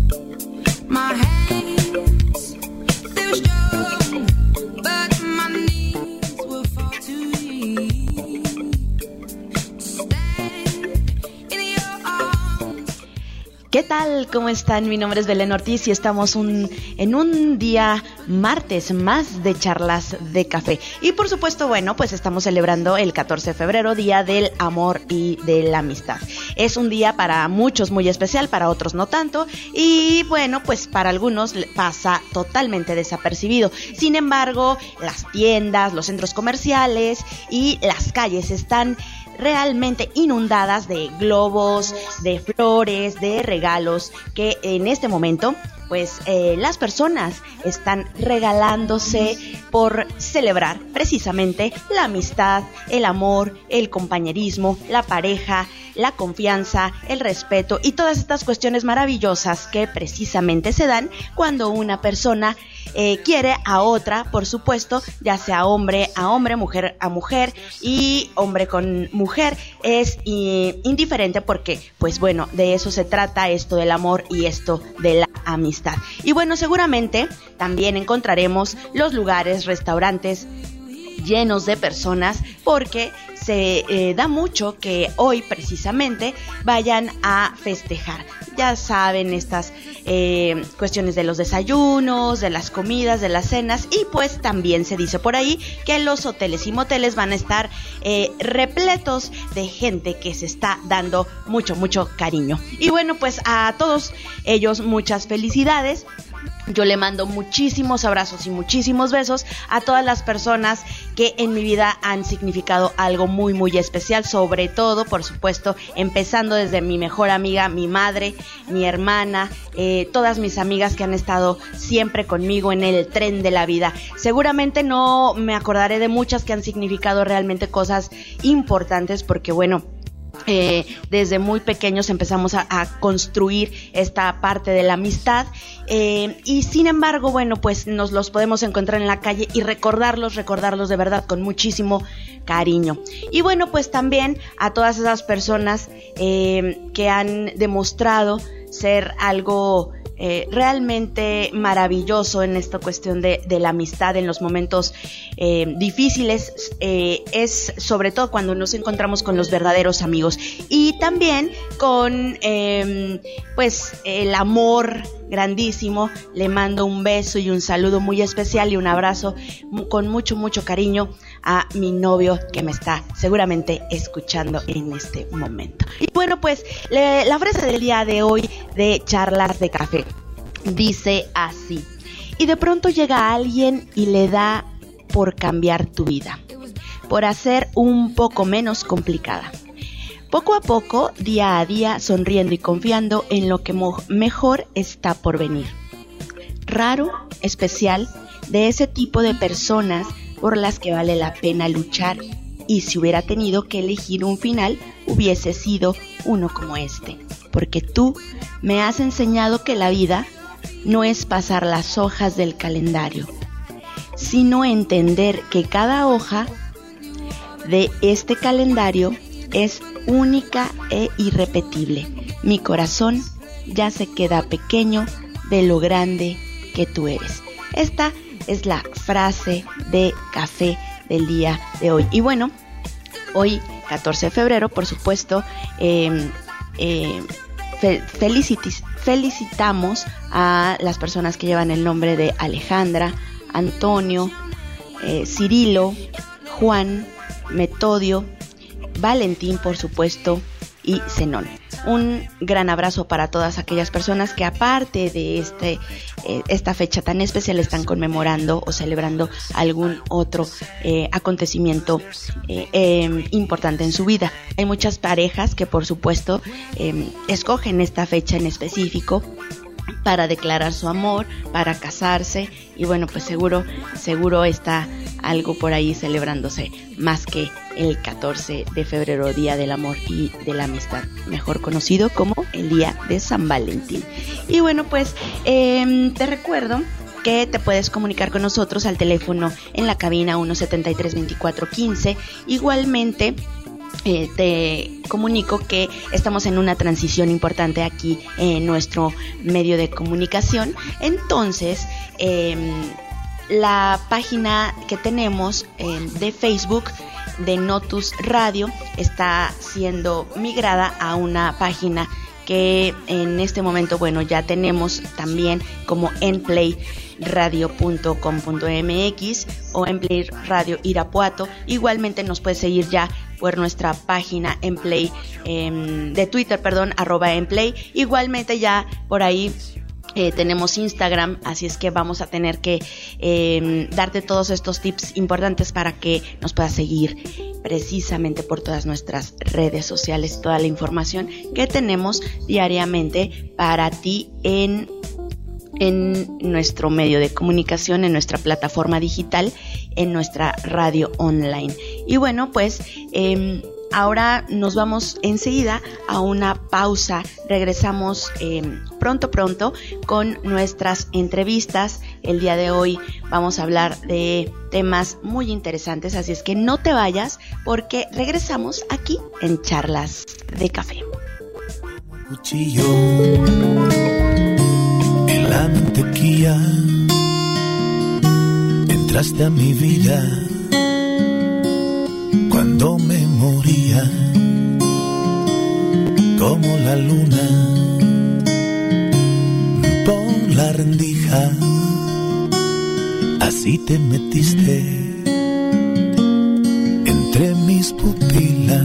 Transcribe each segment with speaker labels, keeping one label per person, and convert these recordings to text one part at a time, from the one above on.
Speaker 1: My hands, they were strong, but my knees were far too weak to stand in your arms.
Speaker 2: ¿Qué tal? ¿Cómo están? Mi nombre es Belén Ortiz y estamos en un día martes más de charlas de café. Y por supuesto, bueno, pues estamos celebrando el 14 de febrero, Día del Amor y de la Amistad. Es un día para muchos muy especial, para otros no tanto. Y bueno, pues para algunos pasa totalmente desapercibido. Sin embargo, las tiendas, los centros comerciales y las calles están realmente inundadas de globos, de flores, de regalos que en este momento pues las personas están regalándose por celebrar precisamente la amistad, el amor, el compañerismo, la pareja, la confianza, el respeto y todas estas cuestiones maravillosas que precisamente se dan cuando una persona quiere a otra, por supuesto, ya sea hombre a hombre, mujer a mujer y hombre con mujer, es indiferente porque, pues bueno, de eso se trata esto del amor y esto de la amistad. Y bueno, seguramente también encontraremos los lugares, restaurantes llenos de personas porque se da mucho que hoy precisamente vayan a festejar. Ya saben, estas cuestiones de los desayunos, de las comidas, de las cenas y pues también se dice por ahí que los hoteles y moteles van a estar repletos de gente que se está dando mucho cariño. Y bueno, pues a todos ellos muchas felicidades. Yo le mando muchísimos abrazos y muchísimos besos a todas las personas que en mi vida han significado algo muy especial, sobre todo, por supuesto, empezando desde mi mejor amiga, mi madre, mi hermana, todas mis amigas que han estado siempre conmigo en el tren de la vida. Seguramente no me acordaré de muchas que han significado realmente cosas importantes porque, bueno, desde muy pequeños empezamos a construir esta parte de la amistad y sin embargo, bueno, pues nos los podemos encontrar en la calle y recordarlos de verdad con muchísimo cariño. Y bueno, pues también a todas esas personas que han demostrado ser algo realmente maravilloso en esta cuestión de la amistad en los momentos difíciles, es sobre todo cuando nos encontramos con los verdaderos amigos y también con pues el amor grandísimo. Le mando un beso y un saludo muy especial y un abrazo con mucho cariño a mi novio que me está seguramente escuchando en este momento. Y bueno, pues la frase del día de hoy de charlas de café dice así: y de pronto llega alguien y le da por cambiar tu vida, por hacer un poco menos complicada. Poco a poco, día a día, sonriendo y confiando en lo que mejor está por venir. Raro, especial, de ese tipo de personas por las que vale la pena luchar, y si hubiera tenido que elegir un final, hubiese sido uno como este, porque tú me has enseñado que la vida no es pasar las hojas del calendario, sino entender que cada hoja de este calendario es única e irrepetible. Mi corazón ya se queda pequeño de lo grande que tú eres. Esta es la frase de café del día de hoy. Y bueno, hoy 14 de febrero, por supuesto, felicitamos a las personas que llevan el nombre de Alejandra, Antonio, Cirilo, Juan, Metodio, Valentín, por supuesto, y Zenón. Un gran abrazo para todas aquellas personas que aparte de esta fecha tan especial están conmemorando o celebrando algún otro acontecimiento importante en su vida. Hay muchas parejas que por supuesto escogen esta fecha en específico para declarar su amor, para casarse y bueno, pues seguro está algo por ahí celebrándose más que el 14 de febrero, Día del Amor y de la Amistad, mejor conocido como el Día de San Valentín. Y bueno, pues te recuerdo que te puedes comunicar con nosotros al teléfono en la cabina 173-2415. Igualmente te comunico que estamos en una transición importante aquí en nuestro medio de comunicación. Entonces, la página que tenemos de Facebook de Notus Radio está siendo migrada a una página que en este momento, bueno, ya tenemos también como enplayradio.com.mx o Enplay Radio Irapuato. Igualmente nos puedes seguir ya por nuestra página Enplay de Twitter, @Enplay. Igualmente ya por ahí tenemos Instagram, así es que vamos a tener que darte todos estos tips importantes para que nos puedas seguir precisamente por todas nuestras redes sociales, toda la información que tenemos diariamente para ti en nuestro medio de comunicación, en nuestra plataforma digital, en nuestra radio online. Y bueno, pues ahora nos vamos enseguida a una pausa. Regresamos pronto con nuestras entrevistas. El día de hoy vamos a hablar de temas muy interesantes, así es que no te vayas porque regresamos aquí en Charlas de Café.
Speaker 3: Cuchillo en la mantequilla, entraste a mi vida cuando me moría, como la luna por la rendija, así te metiste entre mis pupilas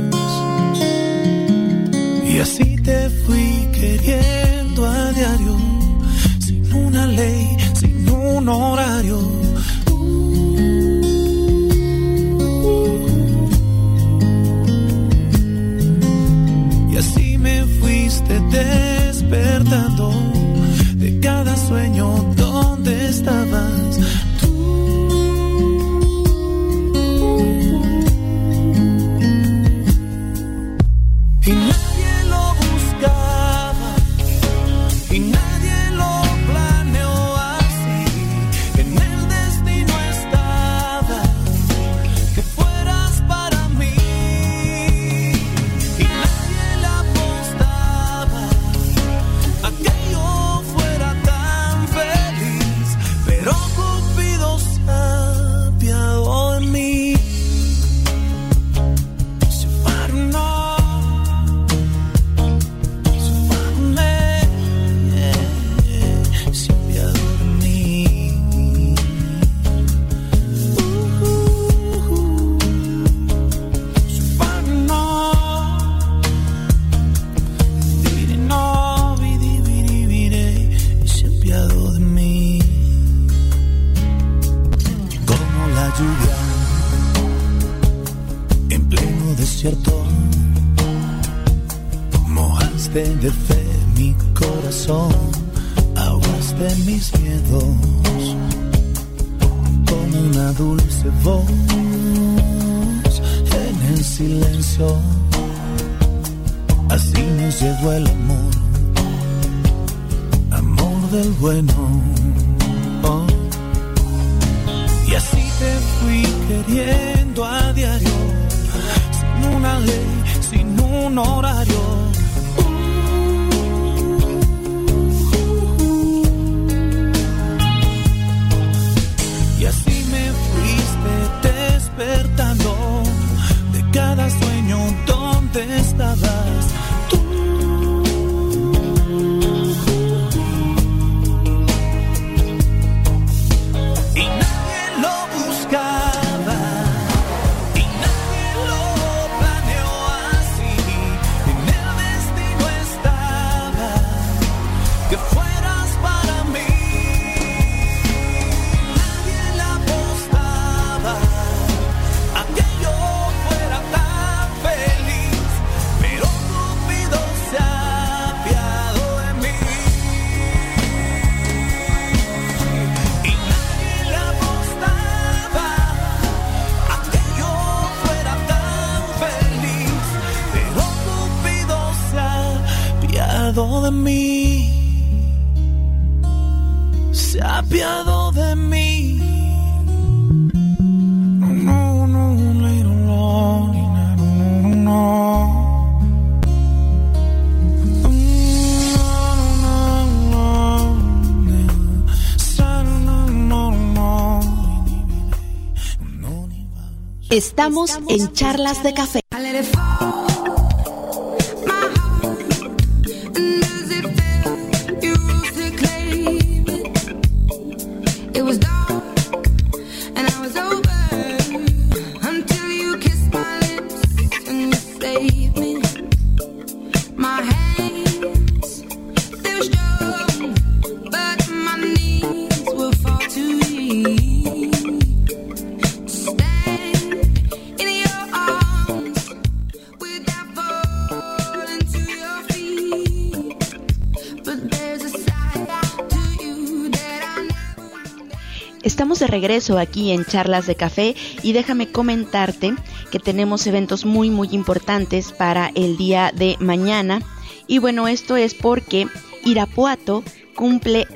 Speaker 3: y así te fui queriendo a diario, sin una ley, sin un horario. Despertando de cada sueño donde estabas tú. Y nadie lo buscaba y nadie lo planeó así. En el destino estaba que fueras para mí. Y nadie la apostaba a que yo fuera tan feliz, pero Cupido se apiadó de mí. Se paró, se apiadó de mí. Se paró, no, se apiadó de mí. Como la lluvia en pleno desierto, mojaste de fe mi corazón, ahogaste mis miedos como una dulce voz en el silencio. Así nos llegó el amor, amor del bueno, oh. Y así te fui queriendo a diario, sin una ley, sin un horario. Y así me fuiste despertando de cada sueño donde estabas tú. Y nadie lo buscaba y nadie lo planeó así. En el destino estaba que fueras para mí. Nadie la apostaba a que yo fuera tan feliz, pero Cupido se apiadó de mí. Y nadie le apostaba a que yo fuera tan feliz, pero Cupido se apiadó de mí. Se apiadó de mí. No, no, no, no, no, no, no.
Speaker 2: Estamos en Charlas de Café.
Speaker 1: I let it fall, my heart, and as it fell, you rose to claim it. It was dark, and I was over, until you kissed my lips, and you saved me. My hands, they were strong, but my knees were far too weak to stand in your arms without falling to your feet. But there's a side to you that I never.
Speaker 2: Estamos de regreso aquí en Charlas de Café y déjame comentarte que tenemos eventos muy muy importantes para el día de mañana. Y bueno, esto es porque Irapuato cumple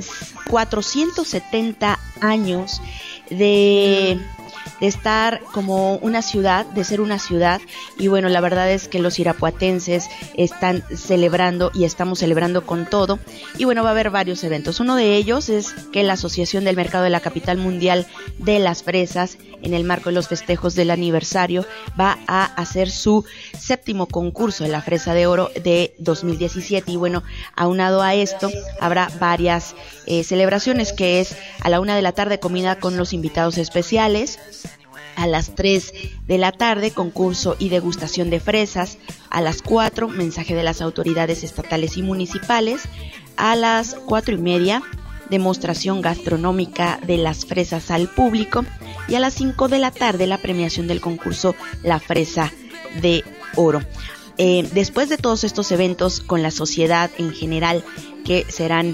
Speaker 2: 470 años de estar como una ciudad, de ser una ciudad. Y bueno, la verdad es que los irapuatenses están celebrando y estamos celebrando con todo. Y bueno, va a haber varios eventos. Uno de ellos es que la Asociación del Mercado de la Capital Mundial de las Fresas, en el marco de los festejos del aniversario, va a hacer su 7º concurso de la Fresa de Oro de 2017. Y bueno, aunado a esto, habrá varias celebraciones, que es a la 1 de la tarde comida con los invitados especiales, a las 3 de la tarde concurso y degustación de fresas, a las 4 mensaje de las autoridades estatales y municipales, a las 4:30 demostración gastronómica de las fresas al público, y a las 5 de la tarde la premiación del concurso La Fresa de Oro. Después de todos estos eventos con la sociedad en general, que serán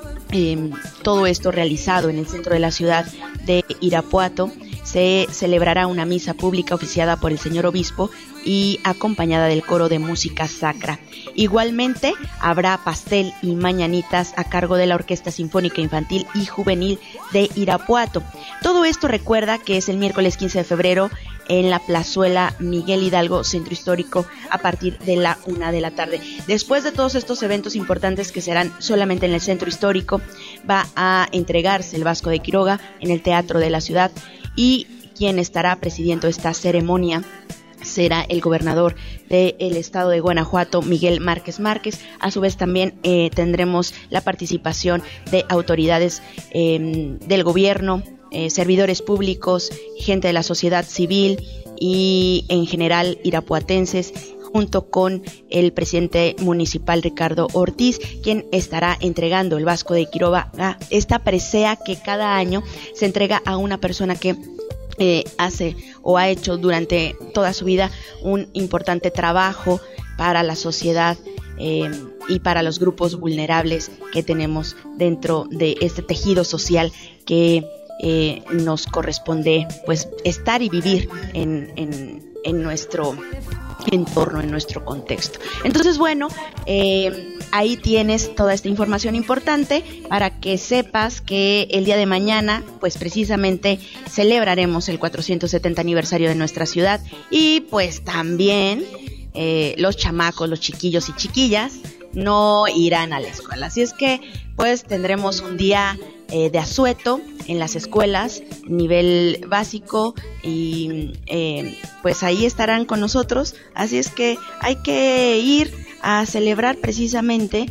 Speaker 2: todo esto realizado en el centro de la ciudad de Irapuato, se celebrará una misa pública oficiada por el señor obispo y acompañada del coro de música sacra. Igualmente habrá pastel y mañanitas a cargo de la Orquesta Sinfónica Infantil y Juvenil de Irapuato. Todo esto, recuerda que es el miércoles 15 de febrero en la Plazuela Miguel Hidalgo, Centro Histórico, a partir de la 1 de la tarde. Después de todos estos eventos importantes que serán solamente en el Centro Histórico, va a entregarse el Vasco de Quiroga en el Teatro de la Ciudad, y quien estará presidiendo esta ceremonia será el gobernador del estado de Guanajuato, Miguel Márquez Márquez. A su vez también tendremos la participación de autoridades del gobierno, servidores públicos, gente de la sociedad civil y en general irapuatenses, junto con el presidente municipal Ricardo Ortiz, quien estará entregando el Vasco de Quiroga, esta presea que cada año se entrega a una persona que hace o ha hecho durante toda su vida un importante trabajo para la sociedad y para los grupos vulnerables que tenemos dentro de este tejido social que nos corresponde pues estar y vivir en nuestro entorno, en nuestro contexto. Entonces, bueno, ahí tienes toda esta información importante para que sepas que el día de mañana, pues precisamente celebraremos el 470 aniversario de nuestra ciudad, y pues también los chamacos, los chiquillos y chiquillas no irán a la escuela. Así es que pues tendremos un día de asueto en las escuelas, nivel básico, y pues ahí estarán con nosotros. Así es que hay que ir a celebrar precisamente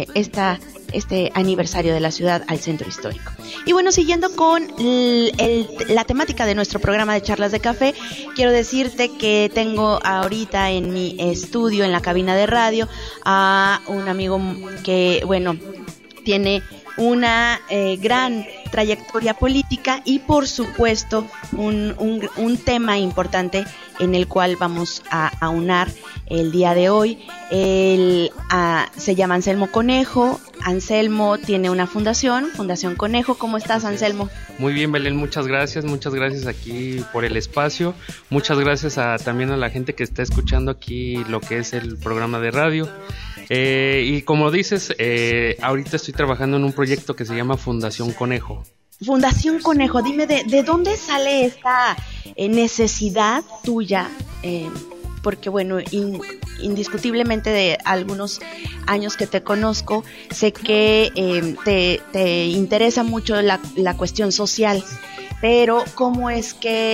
Speaker 2: este aniversario de la ciudad al centro histórico. Y bueno, siguiendo con la temática de nuestro programa de Charlas de Café, quiero decirte que tengo ahorita en mi estudio, en la cabina de radio, a un amigo que, bueno, tiene una gran trayectoria política y por supuesto un tema importante en el cual vamos a aunar el día de hoy. Él se llama Anselmo Conejo. Anselmo tiene una Fundación Conejo. ¿Cómo estás, Anselmo?
Speaker 4: Muy bien, Belén, muchas gracias aquí por el espacio. Muchas gracias también a la gente que está escuchando aquí lo que es el programa de radio. Y como dices, ahorita estoy trabajando en un proyecto que se llama Fundación Conejo.
Speaker 2: Fundación Conejo, dime de dónde sale esta necesidad tuya, porque bueno, indiscutiblemente de algunos años que te conozco, sé que te interesa mucho la cuestión social, pero ¿cómo es que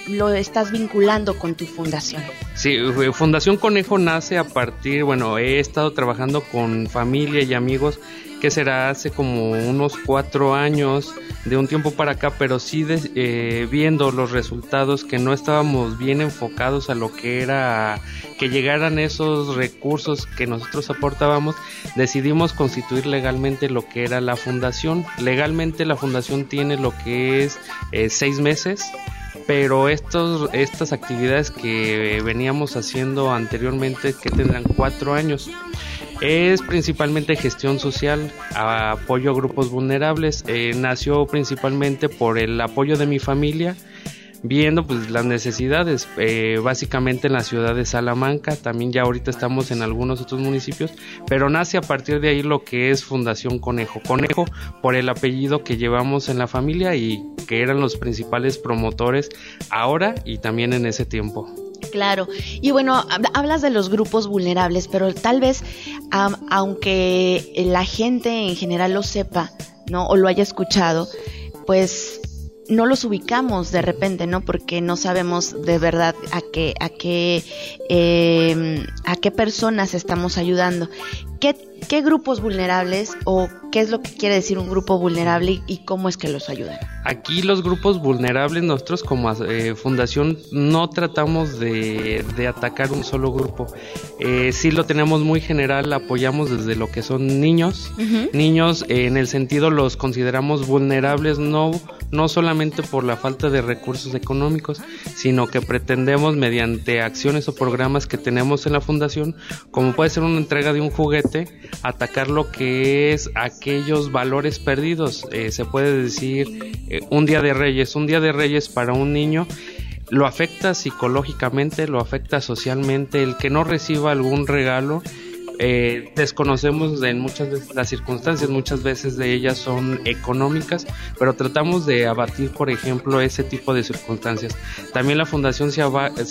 Speaker 2: lo estás vinculando con tu fundación?
Speaker 4: Sí, Fundación Conejo nace a partir, bueno, he estado trabajando con familia y amigos, que será hace como unos 4 años, de un tiempo para acá, pero sí viendo los resultados, que no estábamos bien enfocados a lo que era que llegaran esos recursos que nosotros aportábamos, decidimos constituir legalmente lo que era la fundación. Legalmente la fundación tiene lo que es 6 meses, pero estas actividades que veníamos haciendo anteriormente, que tendrán 4 años, es principalmente gestión social, apoyo a grupos vulnerables. Nació principalmente por el apoyo de mi familia, viendo pues las necesidades, básicamente en la ciudad de Salamanca, también ya ahorita estamos en algunos otros municipios, pero nace a partir de ahí lo que es Fundación Conejo. Conejo por el apellido que llevamos en la familia y que eran los principales promotores ahora y también en ese tiempo.
Speaker 2: Claro, y bueno, hablas de los grupos vulnerables, pero tal vez, aunque la gente en general lo sepa, ¿no? O lo haya escuchado, pues no los ubicamos de repente, ¿no? Porque no sabemos de verdad a qué personas estamos ayudando. ¿Qué grupos vulnerables o qué es lo que quiere decir un grupo vulnerable y cómo es que los ayudan?
Speaker 4: Aquí los grupos vulnerables, nosotros como fundación no tratamos de atacar un solo grupo. Sí lo tenemos muy general, apoyamos desde lo que son niños. Uh-huh. Niños en el sentido los consideramos vulnerables, no solamente por la falta de recursos económicos, sino que pretendemos mediante acciones o programas que tenemos en la fundación, como puede ser una entrega de un juguete, atacar lo que es aquellos valores perdidos. Se puede decir un día de Reyes para un niño lo afecta psicológicamente, lo afecta socialmente. El que no reciba algún regalo, desconocemos en muchas veces las circunstancias, muchas veces de ellas son económicas, pero tratamos de abatir, por ejemplo, ese tipo de circunstancias. También la fundación se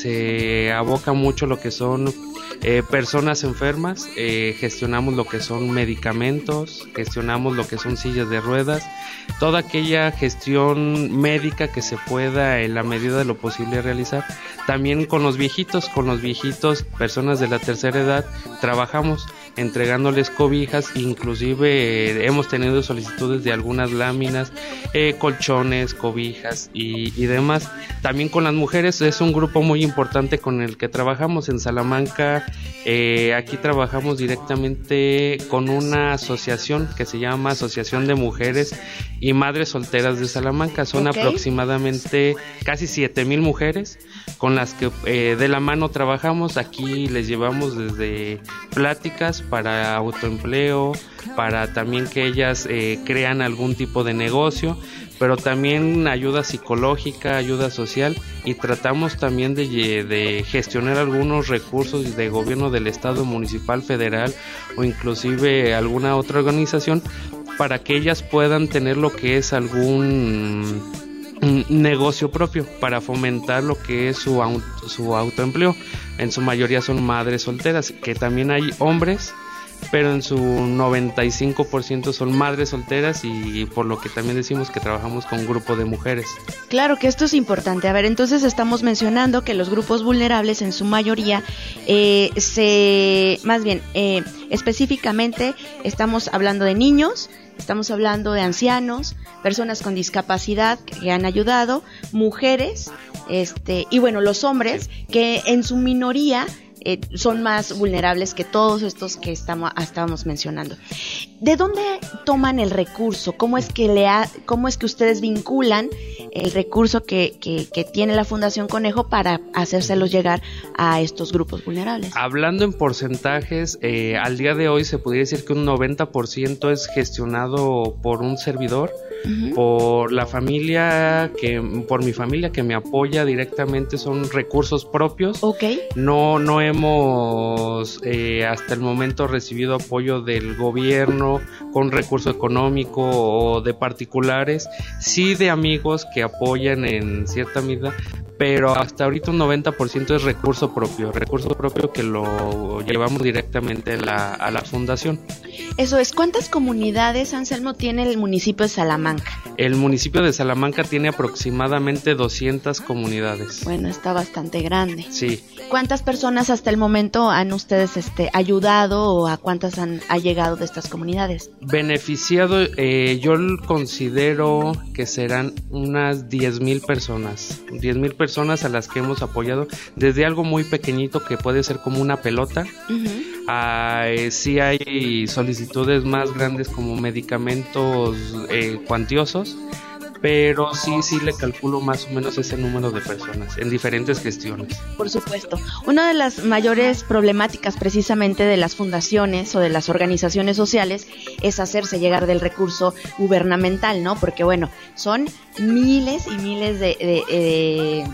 Speaker 4: aboca mucho lo que son personas enfermas, gestionamos lo que son medicamentos, gestionamos lo que son sillas de ruedas, toda aquella gestión médica que se pueda en la medida de lo posible realizar. También con los viejitos, personas de la tercera edad, trabajamos entregándoles cobijas, inclusive hemos tenido solicitudes de algunas láminas, colchones, cobijas y demás. También con las mujeres es un grupo muy importante con el que trabajamos en Salamanca. Aquí trabajamos directamente con una asociación que se llama Asociación de Mujeres y Madres Solteras de Salamanca. Son aproximadamente casi 7,000 mujeres con las que de la mano trabajamos. Aquí les llevamos desde pláticas para autoempleo, para también que ellas crean algún tipo de negocio, pero también ayuda psicológica, ayuda social, y tratamos también de gestionar algunos recursos de gobierno del estado, municipal, federal o inclusive alguna otra organización para que ellas puedan tener lo que es algún negocio propio, para fomentar lo que es su autoempleo. En su mayoría son madres solteras, que también hay hombres, pero en su 95% son madres solteras, y por lo que también decimos que trabajamos con un grupo de mujeres.
Speaker 2: Claro que esto es importante. A ver, entonces estamos mencionando que los grupos vulnerables en su mayoría específicamente estamos hablando de niños, estamos hablando de ancianos, personas con discapacidad que han ayudado, mujeres, y bueno, los hombres, que en su minoría son más vulnerables que todos estos que estábamos mencionando. ¿De dónde toman el recurso? ¿Cómo es que ustedes vinculan el recurso que tiene la Fundación Conejo para hacérselos llegar a estos grupos vulnerables?
Speaker 4: Hablando en porcentajes, al día de hoy se podría decir que un 90% es gestionado por un servidor, uh-huh, por mi familia que me apoya directamente, son recursos propios.
Speaker 2: Okay.
Speaker 4: No hemos hasta el momento recibido apoyo del gobierno con recurso económico o de particulares, sí de amigos que apoyan en cierta medida, pero hasta ahorita un 90% es recurso propio que lo llevamos directamente a la fundación.
Speaker 2: Eso es, ¿cuántas comunidades, Anselmo, tiene el municipio de Salamanca?
Speaker 4: El municipio de Salamanca tiene aproximadamente 200 comunidades.
Speaker 2: Bueno, está bastante grande.
Speaker 4: Sí.
Speaker 2: ¿Cuántas personas hasta el momento han ustedes ayudado o a cuántas ha llegado de estas comunidades?
Speaker 4: Beneficiado, yo considero que serán unas 10,000 personas. 10,000 personas a las que hemos apoyado desde algo muy pequeñito que puede ser como una pelota. Uh-huh. Sí hay solicitudes más grandes como medicamentos cuantiosos, pero sí le calculo más o menos ese número de personas en diferentes gestiones.
Speaker 2: Por supuesto. Una de las mayores problemáticas precisamente de las fundaciones o de las organizaciones sociales es hacerse llegar del recurso gubernamental, ¿no? Porque bueno, son miles y miles de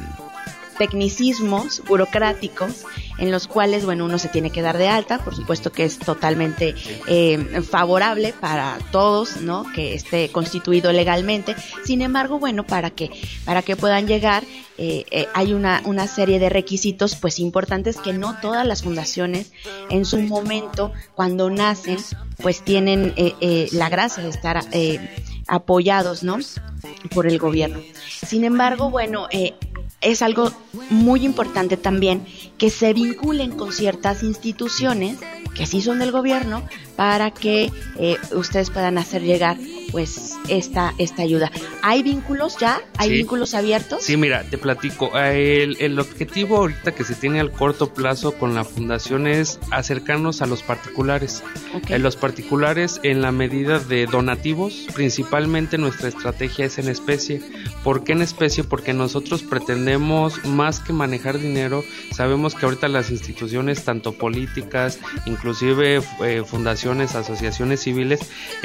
Speaker 2: tecnicismos burocráticos en los cuales, bueno, uno se tiene que dar de alta, por supuesto que es totalmente favorable para todos, ¿no? Que esté constituido legalmente. Sin embargo, bueno, para que puedan llegar, hay una serie de requisitos, pues, importantes que no todas las fundaciones en su momento, cuando nacen, pues tienen la gracia de estar apoyados, ¿no? Por el gobierno. Sin embargo, bueno, es algo muy importante también que se vinculen con ciertas instituciones que sí son del gobierno para que ustedes puedan hacer llegar pues esta ayuda. ¿Hay vínculos ya? ¿Hay vínculos abiertos?
Speaker 4: Sí, mira, te platico. El objetivo ahorita que se tiene al corto plazo con la fundación es acercarnos a los particulares. Okay. Los particulares en la medida de donativos, principalmente nuestra estrategia es en especie. ¿Por qué en especie? Porque nosotros pretendemos más que manejar dinero. Sabemos que ahorita las instituciones, tanto políticas, inclusive fundaciones, asociaciones civiles,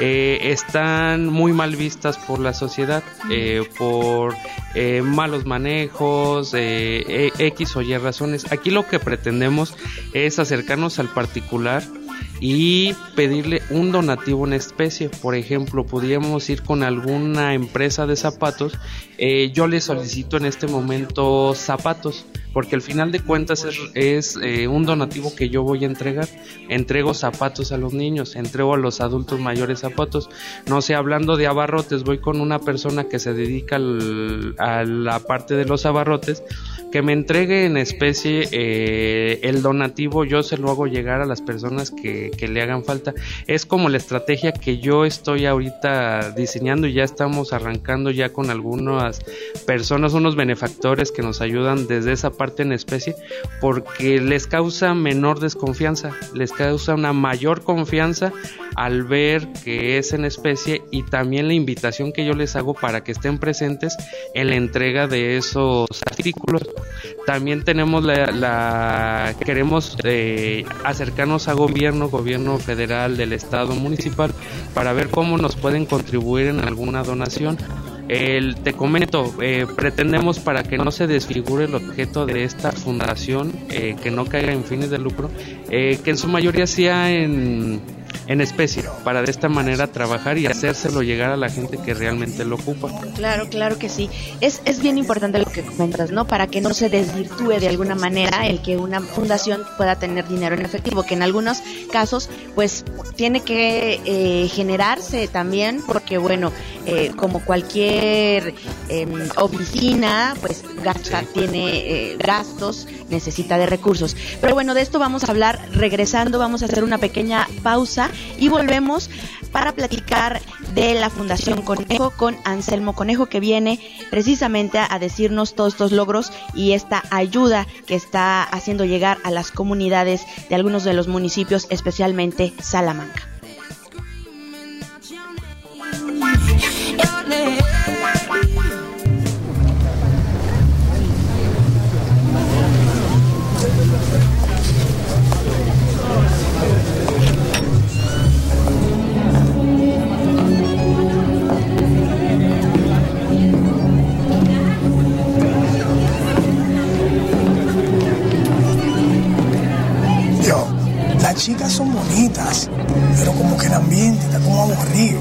Speaker 4: están muy mal vistas por la sociedad, por malos manejos, X o Y razones. Aquí lo que pretendemos es acercarnos al particular y pedirle un donativo en especie. Por ejemplo, podríamos ir con alguna empresa de zapatos. Yo le solicito en este momento zapatos, porque al final de cuentas es un donativo que yo voy a entregar. Entrego zapatos a los niños, entrego a los adultos mayores zapatos. No sé, hablando de abarrotes, voy con una persona que se dedica a la parte de los abarrotes, que me entregue en especie el donativo. Yo se lo hago llegar a las personas que le hagan falta. Es como la estrategia que yo estoy ahorita diseñando, y ya estamos arrancando ya con algunas personas, unos benefactores que nos ayudan desde esa parte en especie, porque les causa menor desconfianza, les causa una mayor confianza al ver que es en especie, y también la invitación que yo les hago para que estén presentes en la entrega de esos artículos. También tenemos queremos acercarnos a gobierno federal, del estado, municipal, para ver cómo nos pueden contribuir en alguna donación. Te comento, pretendemos, para que no se desfigure el objeto de esta fundación, que no caiga en fines de lucro, que en su mayoría sea en especie, para de esta manera trabajar y hacérselo llegar a la gente que realmente lo ocupa.
Speaker 2: Claro que sí. Es bien importante lo que comentas, ¿no? Para que no se desvirtúe de alguna manera el que una fundación pueda tener dinero en efectivo, que en algunos casos pues tiene que generarse también, porque bueno, como cualquier oficina, pues tiene gastos, necesita de recursos. Pero bueno, de esto vamos a hablar regresando. Vamos a hacer una pequeña pausa y volvemos para platicar de la Fundación Conejo con Anselmo Conejo, que viene precisamente a decirnos todos estos logros y esta ayuda que está haciendo llegar a las comunidades de algunos de los municipios, especialmente Salamanca.
Speaker 5: Las chicas son bonitas, pero como que el ambiente está como aburrido,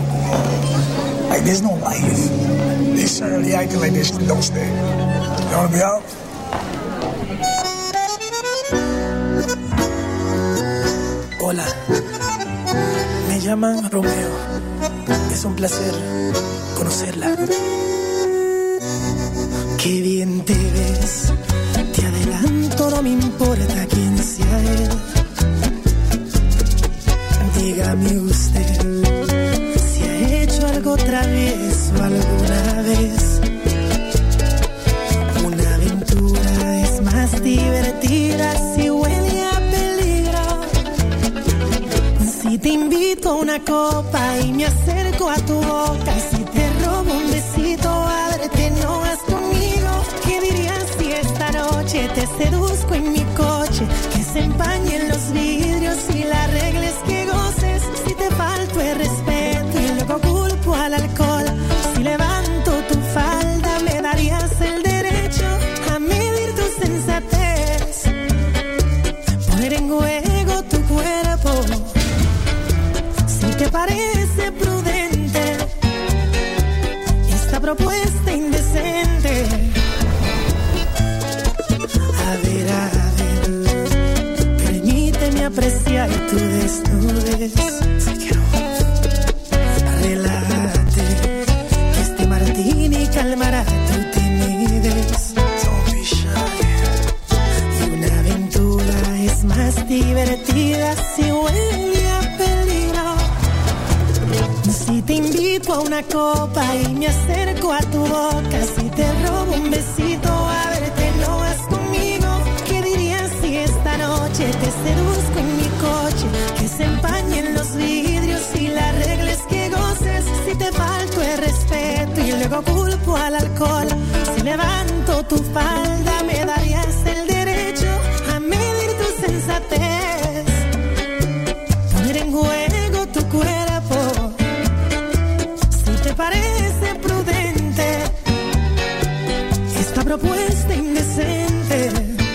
Speaker 5: como like there's no life. They certainly acting like this in those days. You know what I mean? Hola, me llaman Romeo. Es un placer conocerla. Qué bien te ves. Te adelanto, no me importa quién sea él. Dígame usted si ha hecho algo travieso alguna vez. Una aventura es más divertida si huele a peligro. Si te invito a una copa y me acerco a tu boca, si te robo un besito, ábrete, no vas conmigo. ¿Qué dirías si esta noche te seduzco en mi coche? Que se empañen los vidrios y la regla es que goces. Si te falto el respeto y luego culpo al alcohol, si levanto tu falda me darías el derecho a medir tu sensatez, poner en juego tu cuerpo. Si te parece prudente esta propuesta indecente, a ver, permíteme apreciar tu desnudez. Relájate, que este martini calmará tu timidez. Y una aventura es más divertida si huele a peligro. Si te invito a una copa y me acerco a tu boca, si te robo un besito, a verte, no vas conmigo. ¿Qué dirías si esta noche te seduzco en mi coche? Que se empañen los vidrios y la regla es que goces. Si te falto el respeto y luego culpo al alcohol, si levanto tu falda me darías el derecho a medir tu sensatez, poner en juego tu cuerpo. Si te parece prudente esta propuesta indecente,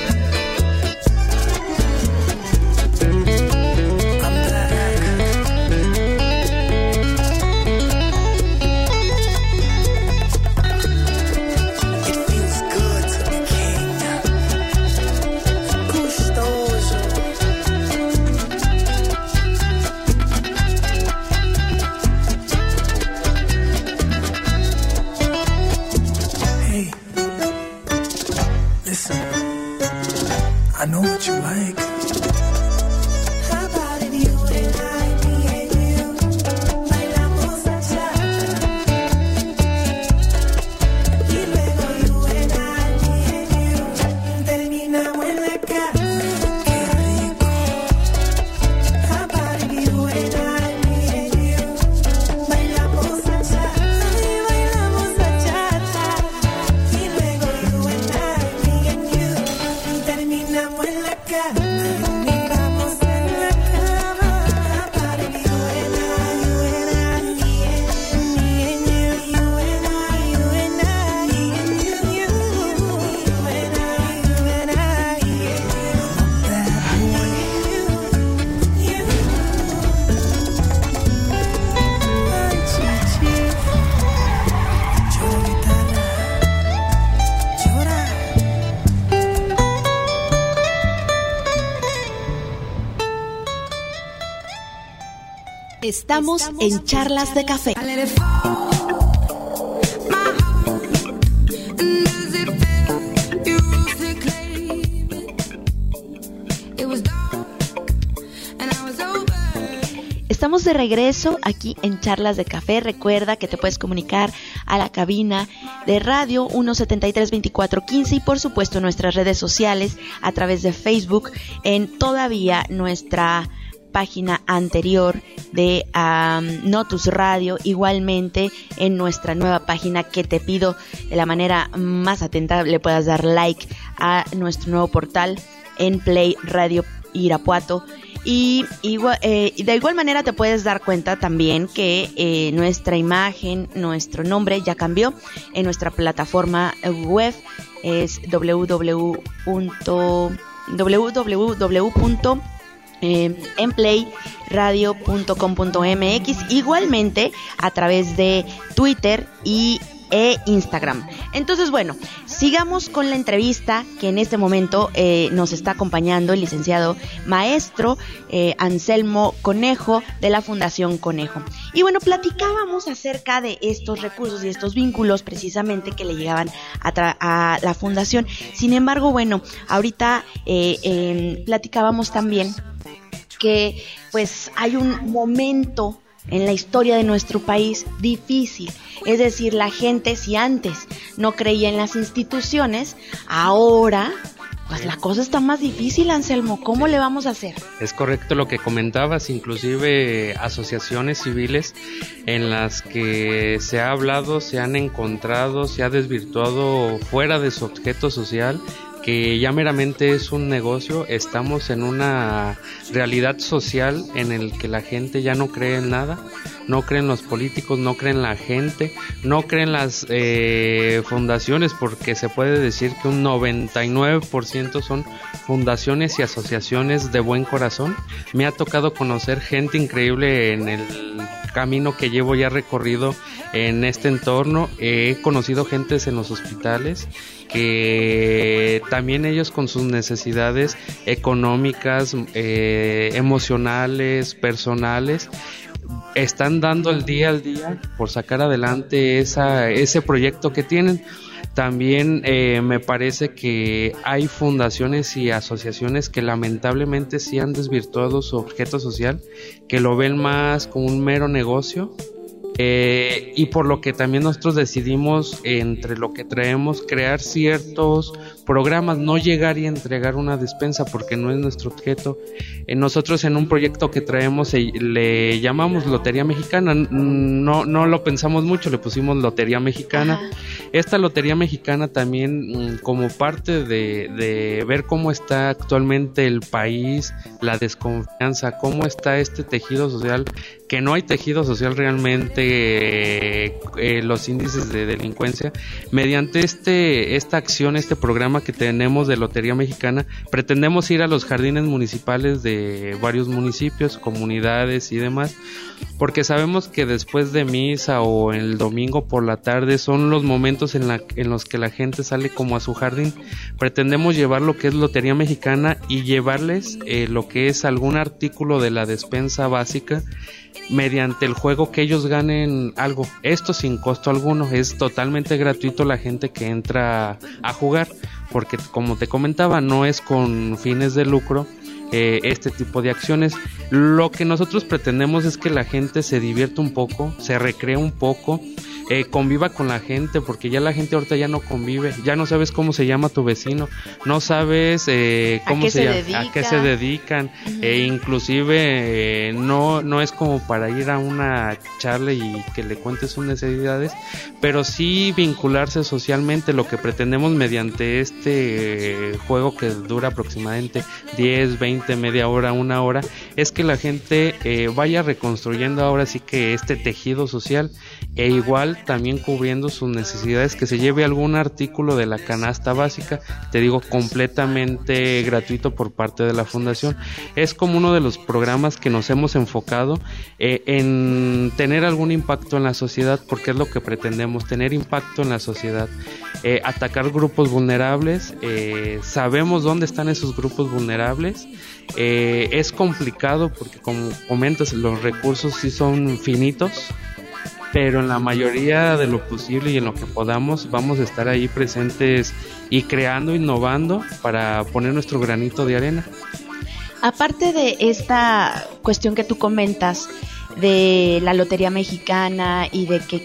Speaker 5: I know what you like. How about if you and I, me and you, bailamos bachata? Y luego you and I, me and you, terminamos en la cama. Qué rico. How about if you and I, me and you, bailamos bachata? Y bailamos bachata. Y luego you and I, me and you, terminamos en la cama. Terminamos en la cama. How about if you and I, me and you, you and I, you and I, you and I, that boy. Ay, chichi, llora guitarra, llora.
Speaker 2: Estamos en Charlas de Café.
Speaker 1: I let it fall, my heart, and as it fell, you rose to claim it. It was dark, and I was over.
Speaker 2: Estamos de regreso aquí en Charlas de Café. Recuerda que te puedes comunicar a la cabina de radio 173-2415 y por supuesto nuestras redes sociales a través de Facebook, en todavía nuestra página anterior de Notus Radio, igualmente en nuestra nueva página, que te pido de la manera más atenta le puedas dar like a nuestro nuevo portal en Play Radio Irapuato. Y de igual manera te puedes dar cuenta también que nuestra imagen, nuestro nombre ya cambió en nuestra plataforma web. Es www.enplayradio.com.mx, igualmente a través de Twitter y e Instagram. Entonces, bueno, sigamos con la entrevista que en este momento nos está acompañando el licenciado maestro Anselmo Conejo de la Fundación Conejo. Y bueno, platicábamos acerca de estos recursos y estos vínculos precisamente que le llegaban a la fundación. Sin embargo, bueno, ahorita platicábamos también que pues hay un momento en la historia de nuestro país difícil, es decir, la gente, si antes no creía en las instituciones, ahora pues la cosa está más difícil, Anselmo. ¿Cómo le vamos a hacer?
Speaker 4: Es correcto lo que comentabas, inclusive asociaciones civiles en las que se ha hablado, se han encontrado, se ha desvirtuado fuera de su objeto social, que ya meramente es un negocio. Estamos en una realidad social en el que la gente ya no cree en nada, no cree en los políticos, no cree en la gente, no cree en las fundaciones, porque se puede decir que un 99% son fundaciones y asociaciones de buen corazón. Me ha tocado conocer gente increíble en el camino que llevo ya recorrido en este entorno. He conocido gentes en los hospitales que también ellos con sus necesidades económicas, emocionales, personales, están dando el día al día por sacar adelante ese proyecto que tienen. También me parece que hay fundaciones y asociaciones que lamentablemente sí han desvirtuado su objeto social, que lo ven más como un mero negocio. Y por lo que también nosotros decidimos, entre lo que traemos, crear ciertos programas, no llegar y entregar una despensa porque no es nuestro objeto. Nosotros en un proyecto que traemos le llamamos Lotería Mexicana, no lo pensamos mucho, le pusimos Lotería Mexicana. Ajá. Esta Lotería Mexicana también, como parte de ver cómo está actualmente el país, la desconfianza, cómo está este tejido social, que no hay tejido social realmente, los índices de delincuencia. Mediante esta acción, este programa que tenemos de Lotería Mexicana, pretendemos ir a los jardines municipales de varios municipios, comunidades y demás, porque sabemos que después de misa o el domingo por la tarde son los momentos en los que la gente sale como a su jardín. Pretendemos llevar lo que es Lotería Mexicana y llevarles lo que es algún artículo de la despensa básica, mediante el juego, que ellos ganen algo. Esto sin costo alguno, es totalmente gratuito la gente que entra a jugar, porque como te comentaba, no es con fines de lucro este tipo de acciones. Lo que nosotros pretendemos es que la gente se divierta un poco, se recree un poco, conviva con la gente, porque ya la gente ahorita ya no convive, ya no sabes cómo se llama tu vecino, no sabes cómo se llama, a qué se dedican. Uh-huh. Inclusive no es como para ir a una charla y que le cuentes sus necesidades, pero sí vincularse socialmente. Lo que pretendemos mediante este juego, que dura aproximadamente 10, 20, media hora, una hora, es que la gente vaya reconstruyendo ahora sí que este tejido social, e igual también cubriendo sus necesidades, que se lleve algún artículo de la canasta básica, te digo, completamente gratuito por parte de la fundación. Es como uno de los programas que nos hemos enfocado en tener algún impacto en la sociedad, porque es lo que pretendemos, tener impacto en la sociedad, atacar grupos vulnerables. Sabemos dónde están esos grupos vulnerables. Es complicado porque, como comentas, los recursos sí son finitos, pero en la mayoría de lo posible y en lo que podamos vamos a estar ahí presentes y creando, innovando para poner nuestro granito de arena.
Speaker 2: Aparte de esta cuestión que tú comentas de la Lotería Mexicana y de que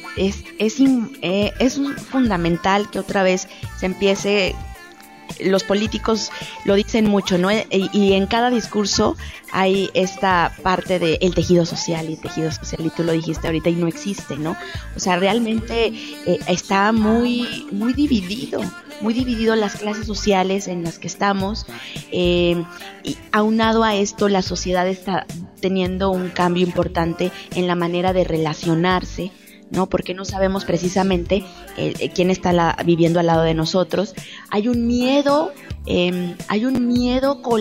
Speaker 2: es fundamental que otra vez se empiece, los políticos lo dicen mucho, ¿no? Y en cada discurso hay esta parte de el tejido social, y tú lo dijiste ahorita, y no existe, ¿no? O sea, realmente está muy dividido las clases sociales en las que estamos, y aunado a esto, la sociedad está teniendo un cambio importante en la manera de relacionarse, ¿no? Porque no sabemos precisamente quién está viviendo al lado de nosotros. Hay un miedo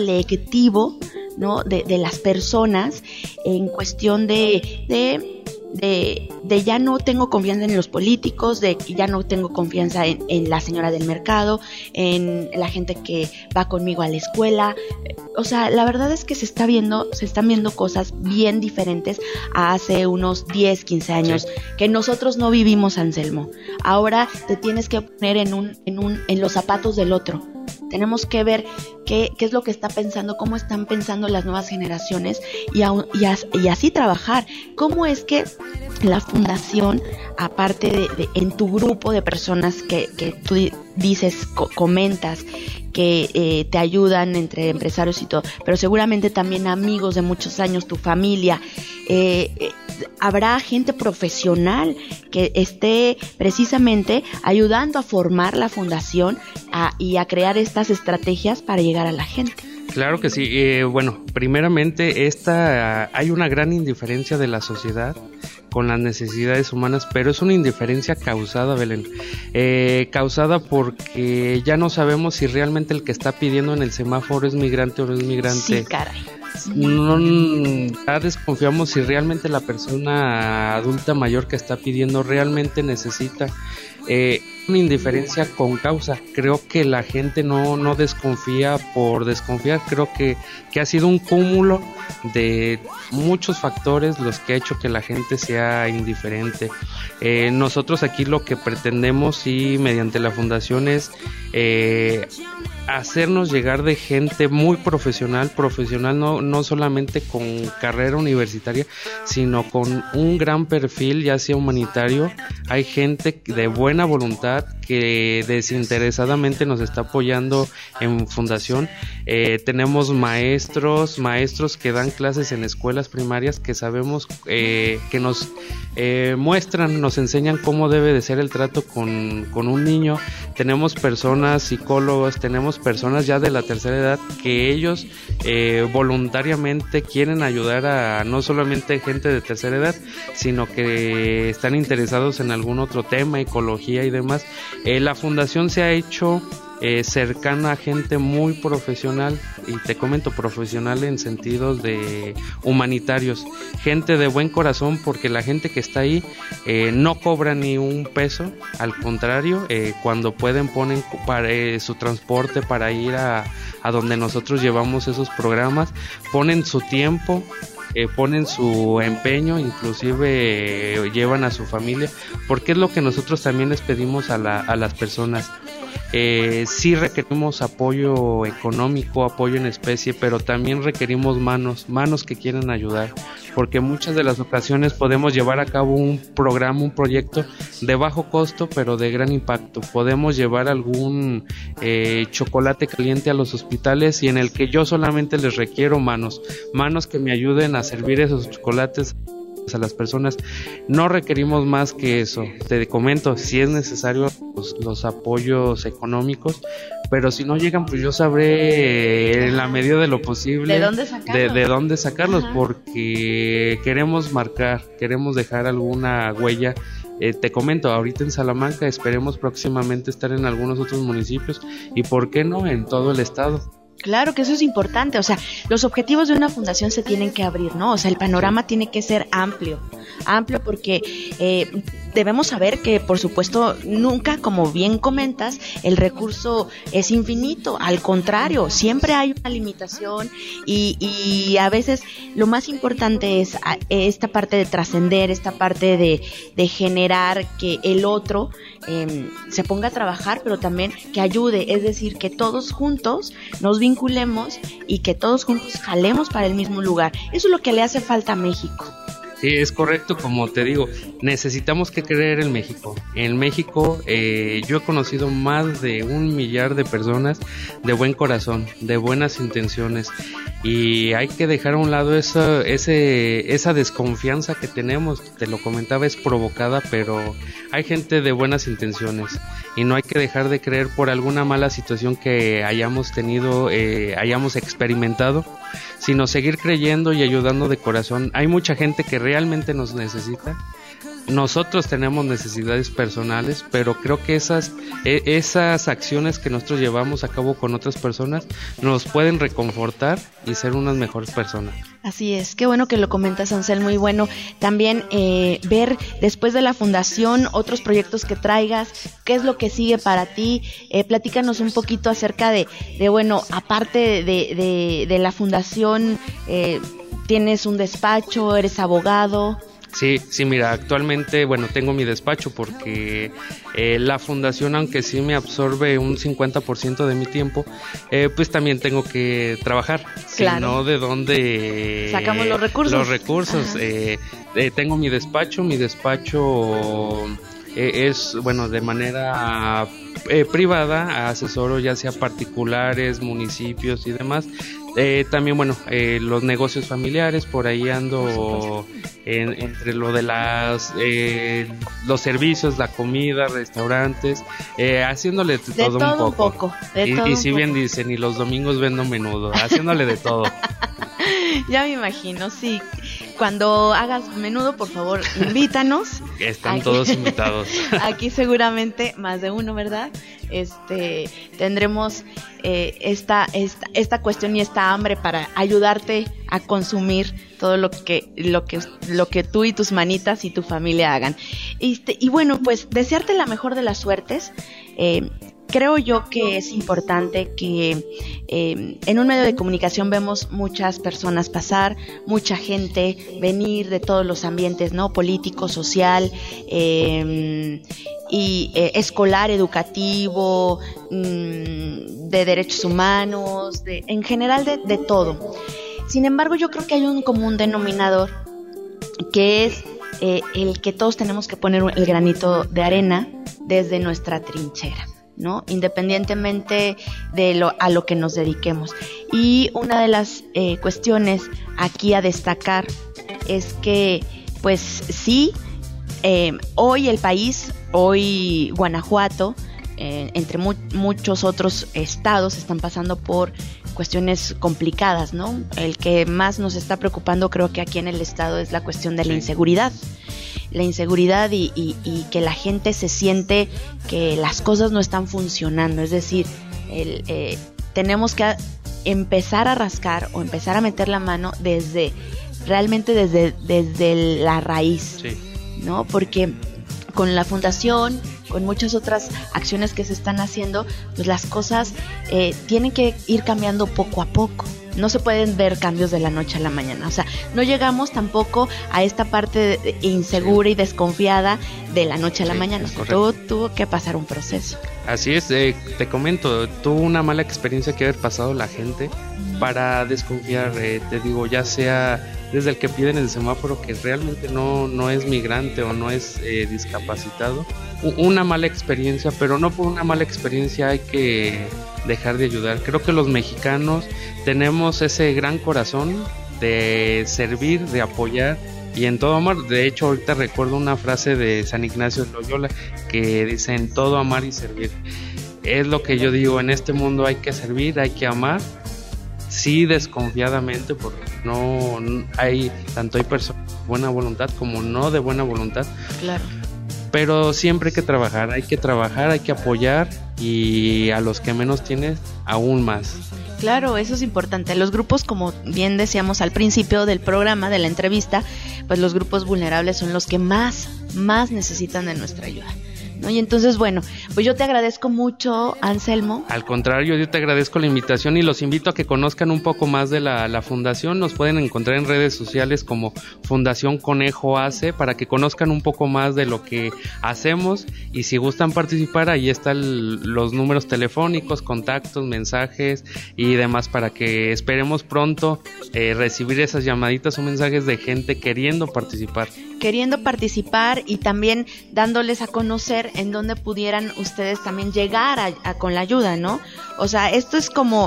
Speaker 2: colectivo, ¿no? De las personas en cuestión de de ya no tengo confianza en los políticos, de que ya no tengo confianza en la señora del mercado, en la gente que va conmigo a la escuela. O sea, la verdad es que se están viendo cosas bien diferentes a hace unos 10, 15 años, sí, que nosotros no vivimos, Anselmo. Ahora te tienes que poner en los zapatos del otro. Tenemos que ver qué es lo que está pensando, cómo están pensando las nuevas generaciones y así trabajar. ¿Cómo es que la fundación, aparte de en tu grupo de personas que tú dices, comentas, que te ayudan entre empresarios y todo, pero seguramente también amigos de muchos años, tu familia, habrá gente profesional que esté precisamente ayudando a formar la fundación y a crear estas estrategias para llegar a la gente?
Speaker 4: Claro que sí. Bueno, primeramente hay una gran indiferencia de la sociedad con las necesidades humanas, pero es una indiferencia causada, Belén, causada porque ya no sabemos si realmente el que está pidiendo en el semáforo es migrante o no es migrante.
Speaker 2: Sí, caray.
Speaker 4: Ya desconfiamos si realmente la persona adulta mayor que está pidiendo realmente necesita. Una indiferencia con causa. Creo que la gente no desconfía por desconfiar. Creo que ha sido un cúmulo de muchos factores los que ha hecho que la gente sea indiferente. Nosotros aquí lo que pretendemos y mediante la fundación es hacernos llegar de gente muy profesional no solamente con carrera universitaria, sino con un gran perfil, ya sea humanitario. Hay gente de buena voluntad que desinteresadamente nos está apoyando en fundación. Tenemos maestros que dan clases en escuelas primarias que sabemos que nos muestran, nos enseñan cómo debe de ser el trato con un niño. Tenemos personas, psicólogos, tenemos personas ya de la tercera edad que ellos voluntariamente quieren ayudar a no solamente gente de tercera edad, sino que están interesados en algún otro tema, ecología y demás. La fundación se ha hecho cercana a gente muy profesional, y te comento profesional en sentidos de humanitarios, gente de buen corazón, porque la gente que está ahí no cobra ni un peso, al contrario, cuando pueden ponen para su transporte para ir a donde nosotros llevamos esos programas, ponen su tiempo, ponen su empeño, inclusive llevan a su familia, porque es lo que nosotros también les pedimos a las personas. Sí requerimos apoyo económico, apoyo en especie, pero también requerimos manos que quieran ayudar, porque muchas de las ocasiones podemos llevar a cabo un programa, un proyecto de bajo costo, pero de gran impacto. Podemos llevar algún chocolate caliente a los hospitales y en el que yo solamente les requiero manos que me ayuden a servir esos chocolates a las personas. No requerimos más que eso. Te comento, si es necesario los apoyos económicos, pero si no llegan, pues yo sabré en la medida de lo posible de dónde sacarlos, porque queremos dejar alguna huella. Te comento, ahorita en Salamanca, esperemos próximamente estar en algunos otros municipios y por qué no en todo el estado.
Speaker 2: Claro que eso es importante, o sea, los objetivos de una fundación se tienen que abrir, ¿no? O sea, el panorama tiene que ser amplio porque debemos saber que, por supuesto, nunca, como bien comentas, el recurso es infinito, al contrario, siempre hay una limitación y a veces lo más importante es esta parte de trascender, esta parte de generar que el otro se ponga a trabajar, pero también que ayude, es decir, que todos juntos nos vinculemos y que todos juntos jalemos para el mismo lugar. Eso es lo que le hace falta a México.
Speaker 4: Sí, es correcto, como te digo, necesitamos que creer en México. En México yo he conocido más de 1 millar de personas de buen corazón, de buenas intenciones, y hay que dejar a un lado esa desconfianza que tenemos. Te lo comentaba, es provocada, pero hay gente de buenas intenciones y no hay que dejar de creer por alguna mala situación que hayamos tenido, hayamos experimentado, sino seguir creyendo y ayudando de corazón. Hay mucha gente que realmente nos necesita, nosotros tenemos necesidades personales, pero creo que esas acciones que nosotros llevamos a cabo con otras personas nos pueden reconfortar y ser unas mejores personas.
Speaker 2: Así es, qué bueno que lo comentas, Anselmo, y bueno, también ver después de la fundación otros proyectos que traigas, qué es lo que sigue para ti, platícanos un poquito acerca de bueno, aparte de la fundación, tienes un despacho, eres abogado.
Speaker 4: Sí, mira, actualmente, bueno, tengo mi despacho porque la fundación, aunque sí me absorbe un 50% de mi tiempo, pues también tengo que trabajar.
Speaker 2: Claro.
Speaker 4: Si no, ¿de dónde
Speaker 2: sacamos los recursos?
Speaker 4: Los recursos. Tengo mi despacho es, bueno, de manera privada, asesoro ya sea particulares, municipios y demás. También, bueno, los negocios familiares, por ahí ando entre lo de los servicios, la comida, restaurantes, haciéndole de todo un poco. Y si bien dicen, y los domingos vendo menudo, haciéndole de todo.
Speaker 2: Ya me imagino, sí. Cuando hagas menudo, por favor, invítanos.
Speaker 4: Están todos invitados.
Speaker 2: Aquí seguramente más de uno, ¿verdad? Tendremos esta cuestión y esta hambre para ayudarte a consumir todo lo que tú y tus manitas y tu familia hagan. Y bueno, pues desearte la mejor de las suertes. Creo yo que es importante que en un medio de comunicación vemos muchas personas pasar, mucha gente venir de todos los ambientes, ¿no? Político, social, y escolar, educativo, de derechos humanos, en general de todo. Sin embargo, yo creo que hay un común denominador que es el que todos tenemos que poner el granito de arena desde nuestra trinchera, ¿no? Independientemente de a lo que nos dediquemos. Y una de las cuestiones aquí a destacar es que, pues sí, hoy el país, hoy Guanajuato, entre muchos otros estados, están pasando por cuestiones complicadas, ¿no? El que más nos está preocupando, creo que aquí en el estado, es la cuestión de la inseguridad. La inseguridad y que la gente se siente que las cosas no están funcionando. Es decir, tenemos que empezar a rascar o empezar a meter la mano desde la raíz, sí, ¿no? Porque con la fundación, con muchas otras acciones que se están haciendo, pues las cosas tienen que ir cambiando poco a poco. No se pueden ver cambios de la noche a la mañana. O sea, no llegamos tampoco a esta parte insegura y desconfiada de la noche a la mañana. Tuvo que pasar un proceso.
Speaker 4: Así es, te comento, tuvo una mala experiencia que haber pasado la gente para desconfiar, te digo, ya sea desde el que piden el semáforo que realmente no es migrante o no es discapacitado. Una mala experiencia, pero no por una mala experiencia hay que dejar de ayudar. Creo que los mexicanos tenemos ese gran corazón de servir, de apoyar y en todo amar. De hecho, ahorita recuerdo una frase de San Ignacio de Loyola que dice: en todo amar y servir. Es lo que yo digo, en este mundo hay que servir, hay que amar, sí, desconfiadamente, porque no hay personas de buena voluntad como no de buena voluntad.
Speaker 2: Claro.
Speaker 4: Pero siempre hay que trabajar, hay que apoyar, y a los que menos tienes, aún más.
Speaker 2: Claro, eso es importante. Los grupos, como bien decíamos al principio del programa, de la entrevista, pues los grupos vulnerables son los que más necesitan de nuestra ayuda, ¿no? Y entonces, bueno, pues yo te agradezco mucho, Anselmo.
Speaker 4: Al contrario, yo te agradezco la invitación y los invito a que conozcan un poco más de la fundación. Nos pueden encontrar en redes sociales como Fundación Conejo Hace, para que conozcan un poco más de lo que hacemos, y si gustan participar, ahí están los números telefónicos, contactos, mensajes y demás, para que esperemos pronto recibir esas llamaditas o mensajes de gente queriendo participar
Speaker 2: y también dándoles a conocer en dónde pudieran ustedes también llegar con la ayuda, ¿no? O sea, esto es como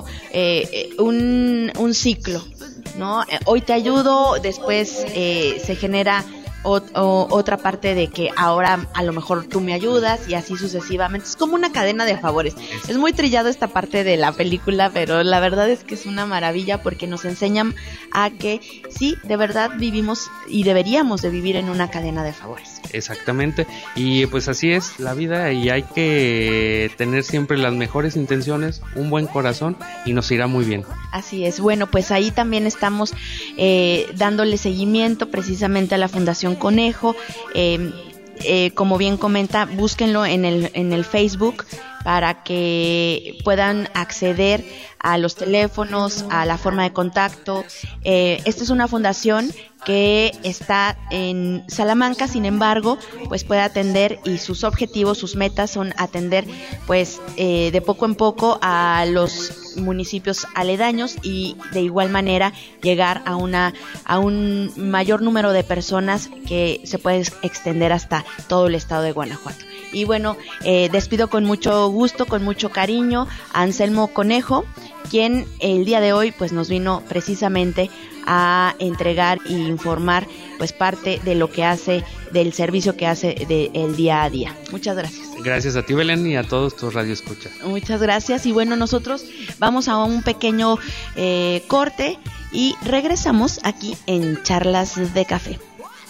Speaker 2: un ciclo, ¿no? Hoy te ayudo, después se genera otra parte de que ahora a lo mejor tú me ayudas y así sucesivamente. Es como una cadena de favores. Es muy trillado esta parte de la película, pero la verdad es que es una maravilla porque nos enseñan a que sí, de verdad vivimos y deberíamos de vivir en una cadena de favores.
Speaker 4: Exactamente, y pues así es la vida y hay que tener siempre las mejores intenciones, un buen corazón y nos irá muy bien.
Speaker 2: Así es, bueno, pues ahí también estamos dándole seguimiento precisamente a la Fundación Conejo. Como bien comenta, búsquenlo en el Facebook para que puedan acceder a los teléfonos, a la forma de contacto. Esta es una fundación que está en Salamanca, sin embargo, pues puede atender y sus objetivos, sus metas son atender pues de poco en poco a los municipios aledaños y de igual manera llegar a un mayor número de personas que se puede extender hasta todo el estado de Guanajuato. Y bueno, despido con mucho gusto, con mucho cariño a Anselmo Conejo, quien el día de hoy pues nos vino precisamente a entregar e informar pues parte de lo que hace, del servicio que hace del día a día. Muchas gracias.
Speaker 4: Gracias a ti, Belén, y a todos tus radioescuchas.
Speaker 2: Muchas gracias, y bueno, nosotros vamos a un pequeño corte y regresamos aquí en Charlas de Café.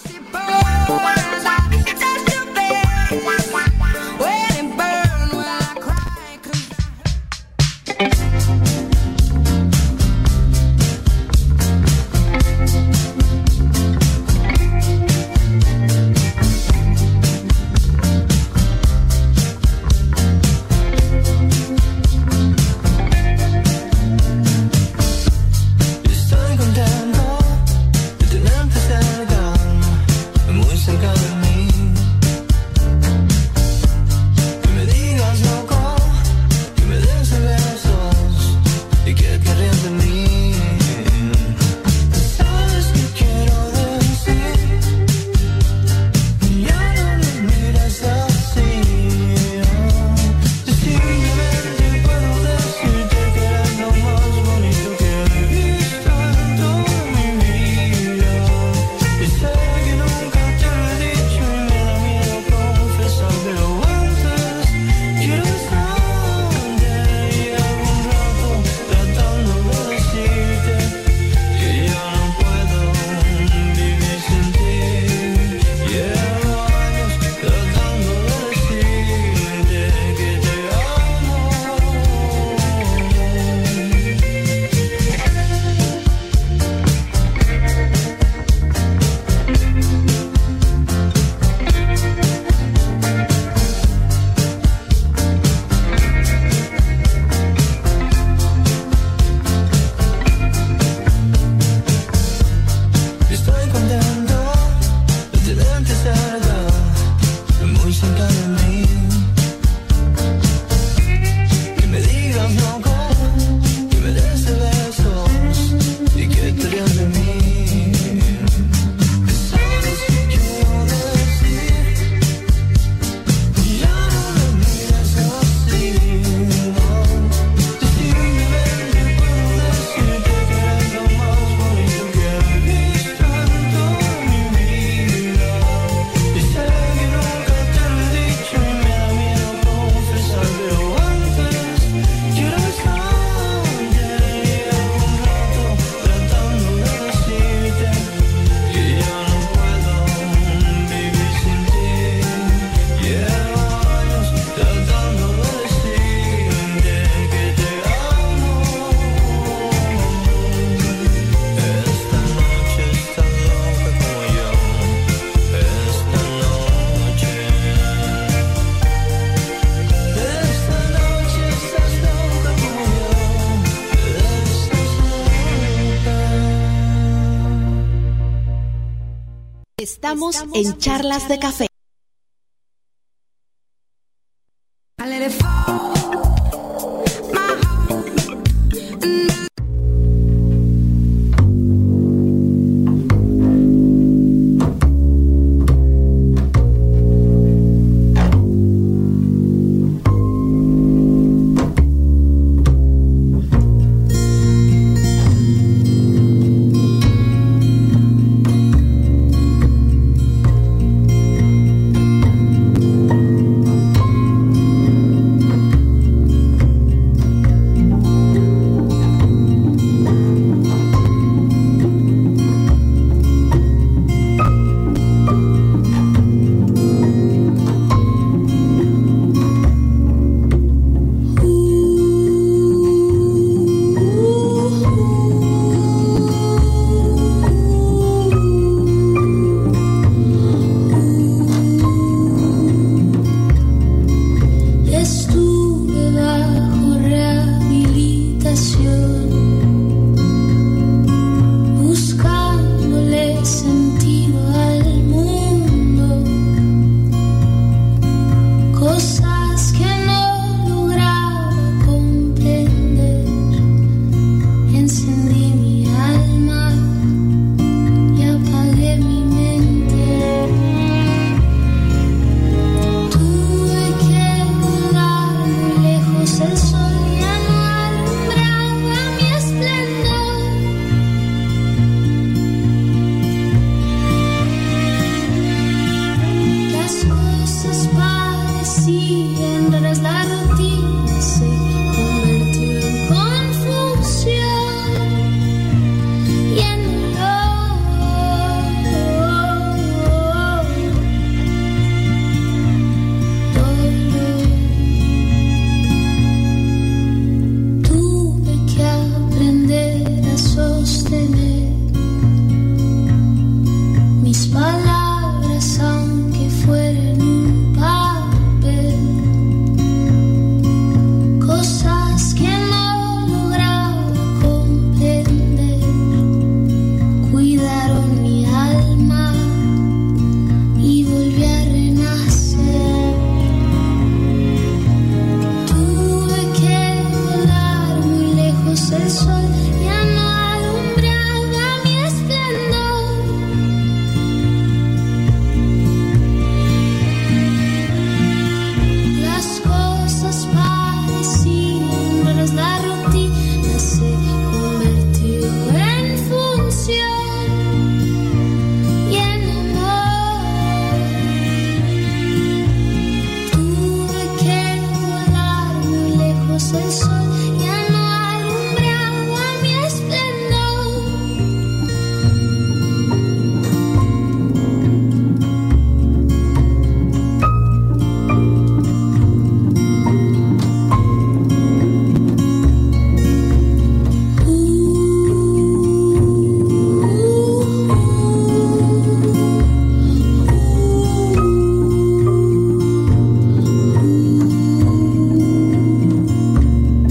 Speaker 2: Estamos en Charlas de Café.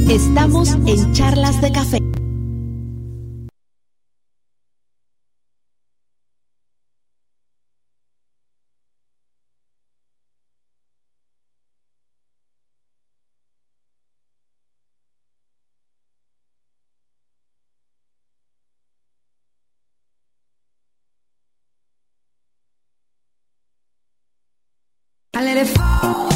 Speaker 2: Estamos en Charlas de Café.
Speaker 1: I let it fall,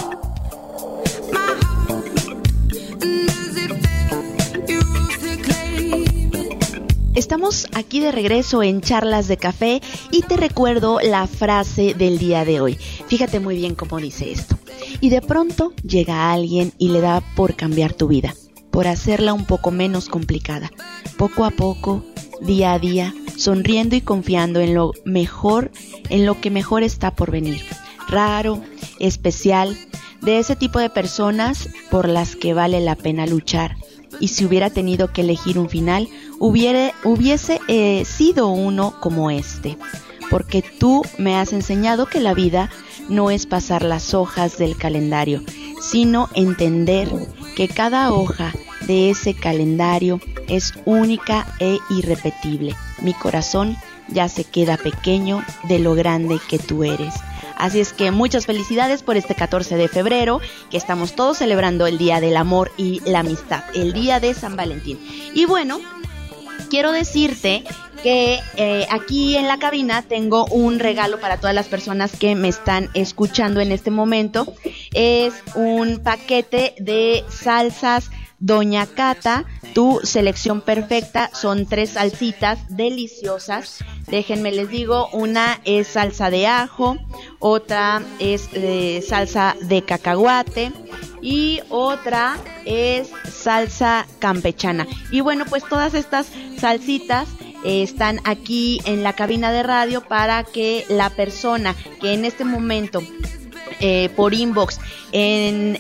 Speaker 1: my heart, and does it feel you to claim it?
Speaker 2: Estamos aquí de regreso en Charlas de Café y te recuerdo la frase del día de hoy. Fíjate muy bien cómo dice esto. Y de pronto llega alguien y le da por cambiar tu vida, por hacerla un poco menos complicada. Poco a poco, día a día, sonriendo y confiando en lo que mejor está por venir. Raro, especial, de ese tipo de personas por las que vale la pena luchar. Y si hubiera tenido que elegir un final, hubiese sido uno como este. Porque tú me has enseñado que la vida no es pasar las hojas del calendario, sino entender que cada hoja de ese calendario es única e irrepetible. Mi corazón ya se queda pequeño de lo grande que tú eres. Así es que muchas felicidades por este 14 de febrero, que estamos todos celebrando el Día del Amor y la Amistad, el Día de San Valentín. Y bueno, quiero decirte que aquí en la cabina tengo un regalo para todas las personas que me están escuchando en este momento. Es un paquete de salsas Doña Cata, tu selección perfecta. Son 3 salsitas deliciosas. Déjenme les digo, una es salsa de ajo, otra es salsa de cacahuate y otra es salsa campechana. Y bueno, pues todas estas salsitas están aquí en la cabina de radio para que la persona que en este momento por inbox en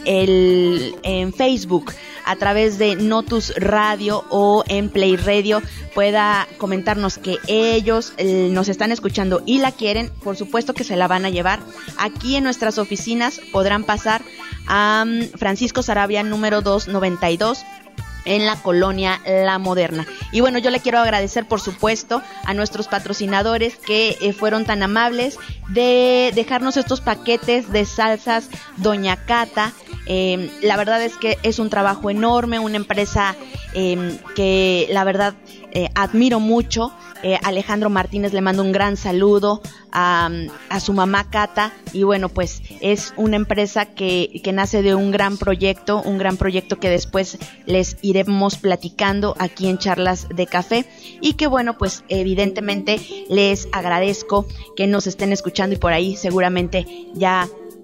Speaker 2: Facebook a través de Notus Radio o en Play Radio pueda comentarnos que ellos nos están escuchando y la quieren, por supuesto que se la van a llevar. Aquí en nuestras oficinas podrán pasar a Francisco Sarabia número 292 en la colonia La Moderna. Y bueno, yo le quiero agradecer, por supuesto, a nuestros patrocinadores que fueron tan amables de dejarnos estos paquetes de salsas Doña Cata. La verdad es que es un trabajo enorme, una empresa que la verdad admiro mucho. Alejandro Martínez le mando un gran saludo a su mamá Cata, y bueno, pues es una empresa que nace de un gran proyecto que después les iremos platicando aquí en Charlas de Café, y que bueno, pues evidentemente les agradezco que nos estén escuchando, y por ahí seguramente ya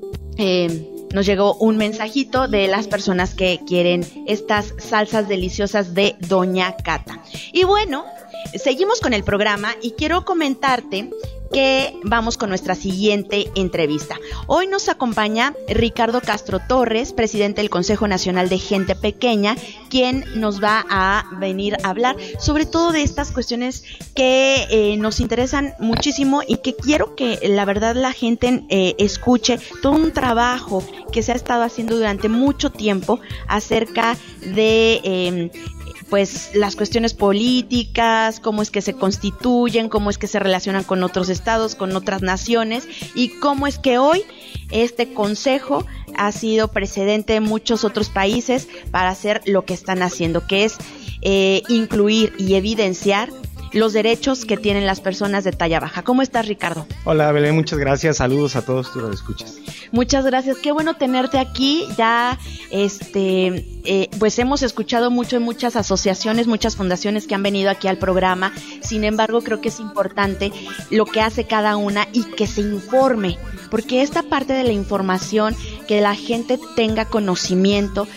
Speaker 2: nos llegó un mensajito de las personas que quieren estas salsas deliciosas de Doña Cata. Y bueno, seguimos con el programa y quiero comentarte que vamos con nuestra siguiente entrevista. Hoy nos acompaña Ricardo Castro Torres, presidente del Consejo Nacional de Gente Pequeña, quien nos va a venir a hablar sobre todo de estas cuestiones que nos interesan muchísimo y que quiero que la verdad la gente escuche todo un trabajo que se ha estado haciendo durante mucho tiempo acerca de pues las cuestiones políticas, cómo es que se constituyen, cómo es que se relacionan con otros estados, con otras naciones, y cómo es que hoy este consejo ha sido precedente en muchos otros países para hacer lo que están haciendo, que es incluir y evidenciar los derechos que tienen las personas de talla baja. ¿Cómo estás, Ricardo?
Speaker 6: Hola, Belén, muchas gracias. Saludos a todos, tú lo escuchas.
Speaker 2: Muchas gracias, qué bueno tenerte aquí. Ya pues hemos escuchado mucho en muchas asociaciones, muchas fundaciones que han venido aquí al programa. Sin embargo, creo que es importante lo que hace cada una y que se informe, porque esta parte de la información, que la gente tenga conocimiento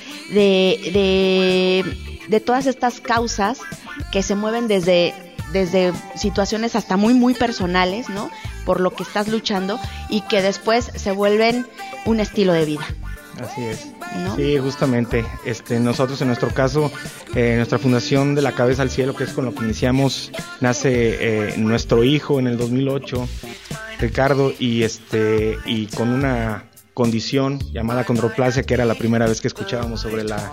Speaker 2: de todas estas causas que se mueven desde situaciones hasta muy muy personales, ¿no? Por lo que estás luchando, y que después se vuelven un estilo de vida.
Speaker 6: Así es,
Speaker 2: ¿no?
Speaker 6: Sí, justamente. Nosotros en nuestro caso, nuestra fundación de la Cabeza al Cielo, que es con lo que iniciamos, nace nuestro hijo en el 2008, Ricardo, y con una condición llamada condroplasia, que era la primera vez que escuchábamos sobre la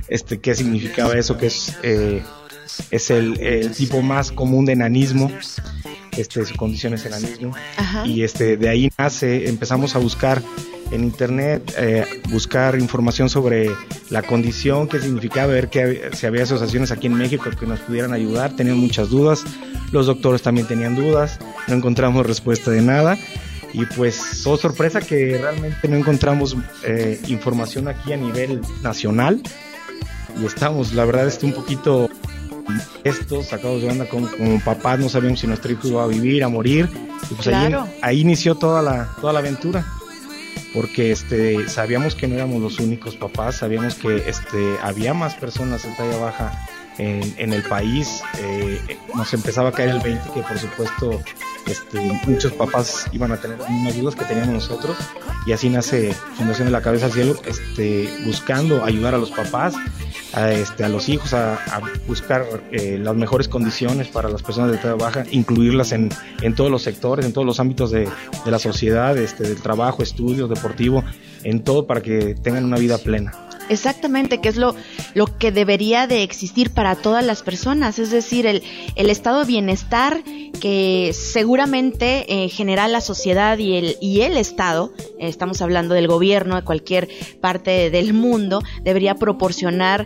Speaker 6: qué significaba eso, que es el tipo más común de enanismo. Su condición es enanismo.
Speaker 2: Ajá.
Speaker 6: Y de ahí empezamos a buscar en internet, buscar información sobre la condición, qué significaba, ver si había asociaciones aquí en México que nos pudieran ayudar. Tenían muchas dudas, los doctores también tenían dudas, no encontramos respuesta de nada. Y pues, oh sorpresa, que realmente no encontramos información aquí a nivel nacional. Y estamos, la verdad, un poquito sacados de onda como papás, no sabíamos si nuestro hijo iba a vivir, a morir. Y pues
Speaker 2: claro.
Speaker 6: ahí inició toda la aventura. Porque sabíamos que no éramos los únicos papás, sabíamos que había más personas en talla baja en el país. Nos empezaba a caer el 20, que por supuesto muchos papás iban a tener las mismas dudas que teníamos nosotros, y así nace Fundación de la Cabeza al Cielo, buscando ayudar a los papás, a los hijos, a buscar las mejores condiciones para las personas de talla baja, incluirlas en todos los sectores, en todos los ámbitos de la sociedad, del trabajo, estudios, deportivo, en todo, para que tengan una vida plena.
Speaker 2: Exactamente, que es lo que debería de existir para todas las personas, es decir, el estado de bienestar que seguramente genera la sociedad y el Estado, estamos hablando del gobierno de cualquier parte del mundo, debería proporcionar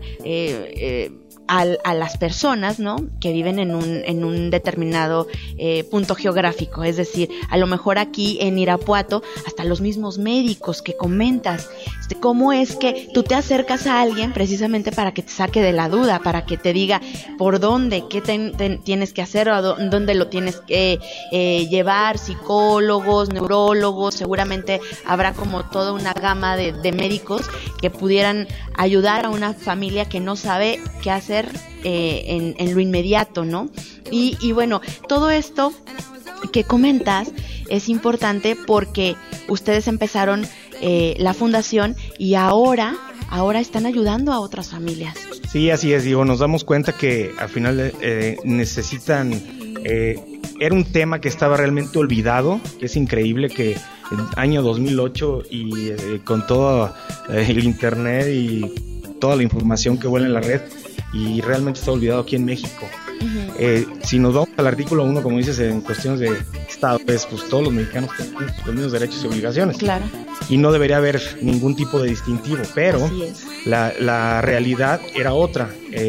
Speaker 2: a las personas, ¿no?, que viven en un determinado punto geográfico. Es decir, a lo mejor aquí en Irapuato, hasta los mismos médicos que comentas, cómo es que tú te acercas a alguien precisamente para que te saque de la duda, para que te diga por dónde, qué tienes que hacer, o dónde lo tienes que llevar, psicólogos, neurólogos. Seguramente habrá como toda una gama de médicos que pudieran ayudar a una familia que no sabe qué hacer en lo inmediato, ¿no? Y bueno, todo esto que comentas es importante porque ustedes empezaron la fundación y ahora están ayudando a otras familias.
Speaker 6: Sí, así es, digo, nos damos cuenta que al final necesitan, era un tema que estaba realmente olvidado, que es increíble que en el año 2008 y con todo el internet y toda la información que vuela en la red, y realmente está olvidado aquí en México. Uh-huh. Si nos vamos al artículo 1, como dices, en cuestiones de Estado, pues todos los mexicanos tienen los mismos derechos y obligaciones.
Speaker 2: Claro.
Speaker 6: Y no debería haber ningún tipo de distintivo, pero la realidad era otra.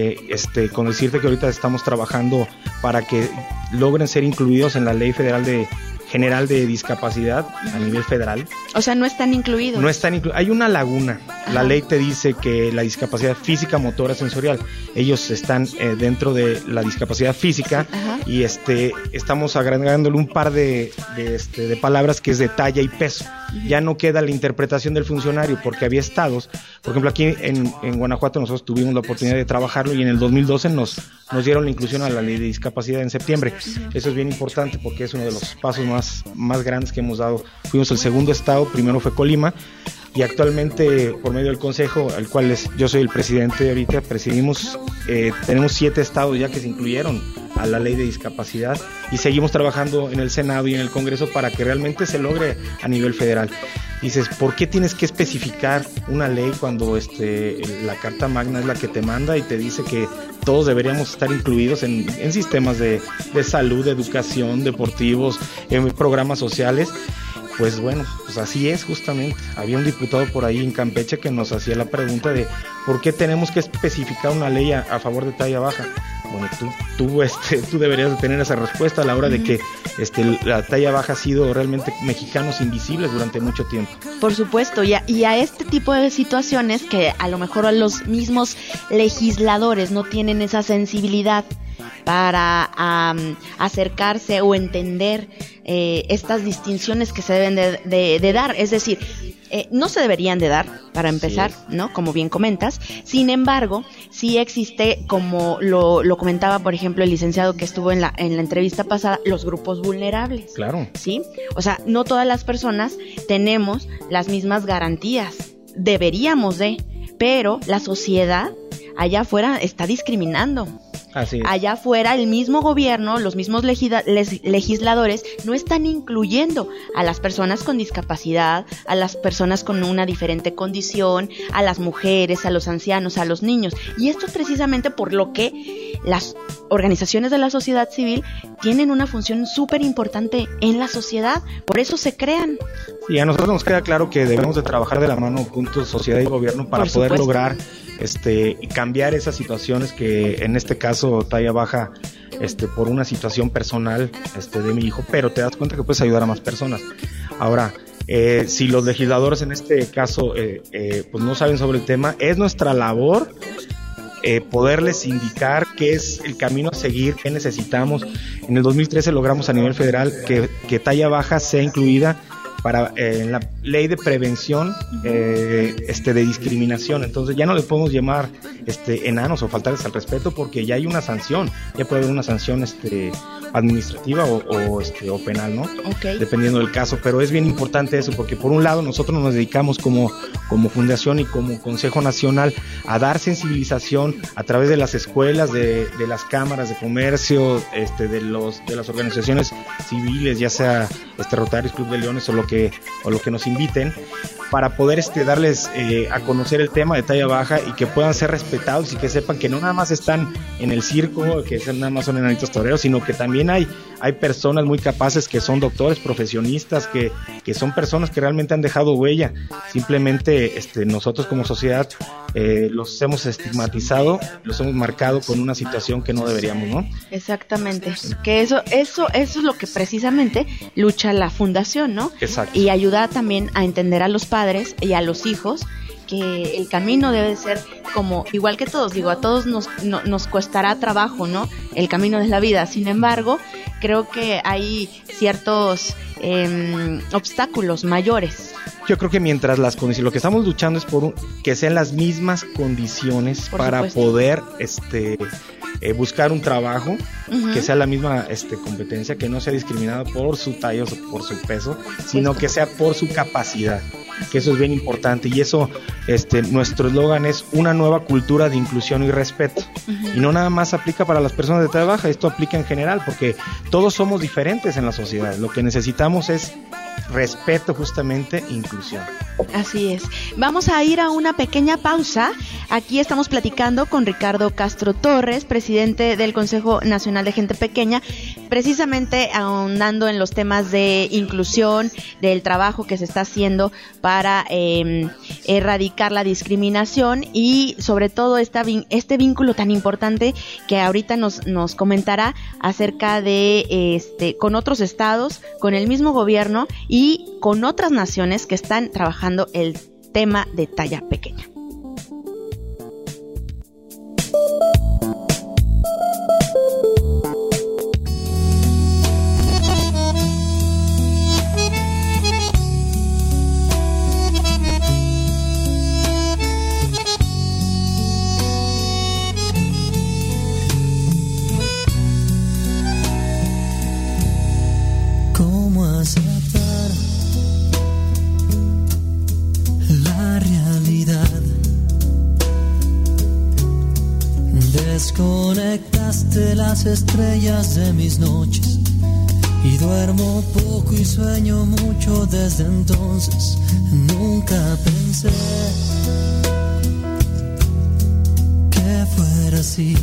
Speaker 6: Con decirte que ahorita estamos trabajando para que logren ser incluidos en la Ley General de Discapacidad a nivel federal.
Speaker 2: O sea, no están incluidos.
Speaker 6: No están incluidos. Hay una laguna. Ajá. La ley te dice que la discapacidad física, motora, sensorial, ellos están dentro de la discapacidad física. Ajá. Y estamos agregándole un par de palabras que es de talla y peso. Uh-huh. Ya no queda la interpretación del funcionario, porque había estados, por ejemplo aquí en Guanajuato nosotros tuvimos la oportunidad de trabajarlo, y en el 2012 nos dieron la inclusión a la ley de discapacidad en septiembre. Uh-huh. Eso es bien importante porque es uno de los pasos más grandes que hemos dado. Fuimos el segundo estado, primero fue Colima, y actualmente por medio del consejo, al cual yo soy el presidente ahorita, presidimos, tenemos 7 estados ya que se incluyeron a la ley de discapacidad, y seguimos trabajando en el Senado y en el Congreso para que realmente se logre a nivel federal. Dices, ¿por qué tienes que especificar una ley cuando la Carta Magna es la que te manda y te dice que todos deberíamos estar incluidos en sistemas de salud, de educación, deportivos, en programas sociales? Pues bueno, pues así es justamente. Había un diputado por ahí en Campeche que nos hacía la pregunta de ¿por qué tenemos que especificar una ley a favor de talla baja? Bueno, tú deberías de tener esa respuesta a la hora de que la talla baja ha sido realmente mexicanos invisibles durante mucho tiempo.
Speaker 2: Por supuesto, y a este tipo de situaciones que a lo mejor a los mismos legisladores no tienen esa sensibilidad para acercarse o entender estas distinciones que se deben de dar. Es decir, no se deberían de dar, para empezar, sí, ¿no? Como bien comentas. Sin embargo, sí existe, como lo comentaba, por ejemplo, el licenciado que estuvo en la entrevista pasada, los grupos vulnerables.
Speaker 6: Claro.
Speaker 2: ¿Sí? O sea, no todas las personas tenemos las mismas garantías. Deberíamos de, pero la sociedad allá afuera está discriminando.
Speaker 6: Así es.
Speaker 2: Allá afuera el mismo gobierno, los mismos legisladores no están incluyendo a las personas con discapacidad, a las personas con una diferente condición, a las mujeres, a los ancianos, a los niños. Y esto es precisamente por lo que las organizaciones de la sociedad civil tienen una función súper importante en la sociedad, por eso se crean.
Speaker 6: Y a nosotros nos queda claro que debemos de trabajar de la mano juntos, sociedad y gobierno, para poder lograr cambiar esas situaciones que en este caso Talla Baja por una situación personal de mi hijo, pero te das cuenta que puedes ayudar a más personas. Ahora, si los legisladores en este caso pues no saben sobre el tema, es nuestra labor poderles indicar qué es el camino a seguir, qué necesitamos. En el 2013 logramos a nivel federal que Talla Baja sea incluida en la ley de prevención de discriminación. Entonces ya no le podemos llamar enanos o faltarles al respeto, porque ya hay una sanción, ya puede haber una sanción administrativa o penal, ¿no?
Speaker 2: Okay.
Speaker 6: Dependiendo del caso, pero es bien importante eso, porque por un lado nosotros nos dedicamos como fundación y como Consejo Nacional a dar sensibilización a través de las escuelas, de las cámaras de comercio, de las organizaciones civiles, ya sea Rotarios, Club de Leones o lo que nos inviten, para poder darles a conocer el tema de Talla Baja y que puedan ser respetados y que sepan que no nada más están en el circo, que nada más son enanitos toreros, sino que también hay personas muy capaces que son doctores, profesionistas, que son personas que realmente han dejado huella. Simplemente nosotros como sociedad los hemos estigmatizado, los hemos marcado con una situación que no deberíamos, ¿no?
Speaker 2: Exactamente, que eso es lo que precisamente lucha la fundación, ¿no?
Speaker 6: Exacto.
Speaker 2: Y ayuda también a entender a los padres y a los hijos que el camino debe ser como igual que todos, a todos nos costará trabajo, ¿no? El camino de la vida. Sin embargo, creo que hay ciertos obstáculos mayores.
Speaker 6: Yo creo que mientras las condiciones, lo que estamos luchando es por que sean las mismas condiciones para poder buscar un trabajo, que sea la misma competencia, que no sea discriminado por su talla o por su peso, sino que sea por su capacidad, que eso es bien importante. Y eso, nuestro eslogan es una nueva cultura de inclusión y respeto. Y no nada más aplica para las personas de talla baja, esto aplica en general, porque todos somos diferentes en la sociedad. Lo que necesitamos es respeto, justamente, inclusión.
Speaker 2: Así es. Vamos a ir a una pequeña pausa. Aquí estamos platicando con Ricardo Castro Torres, presidente del Consejo Nacional de Gente Pequeña, precisamente ahondando en los temas de inclusión, del trabajo que se está haciendo para erradicar la discriminación y sobre todo este vínculo tan importante que ahorita nos comentará acerca de con otros estados, con el mismo gobierno y con otras naciones que están trabajando el tema de talla pequeña.
Speaker 3: ¿Cómo aceptar la realidad? Desconectaste las estrellas de mis noches y duermo poco y sueño mucho desde entonces. Nunca pensé que fuera así.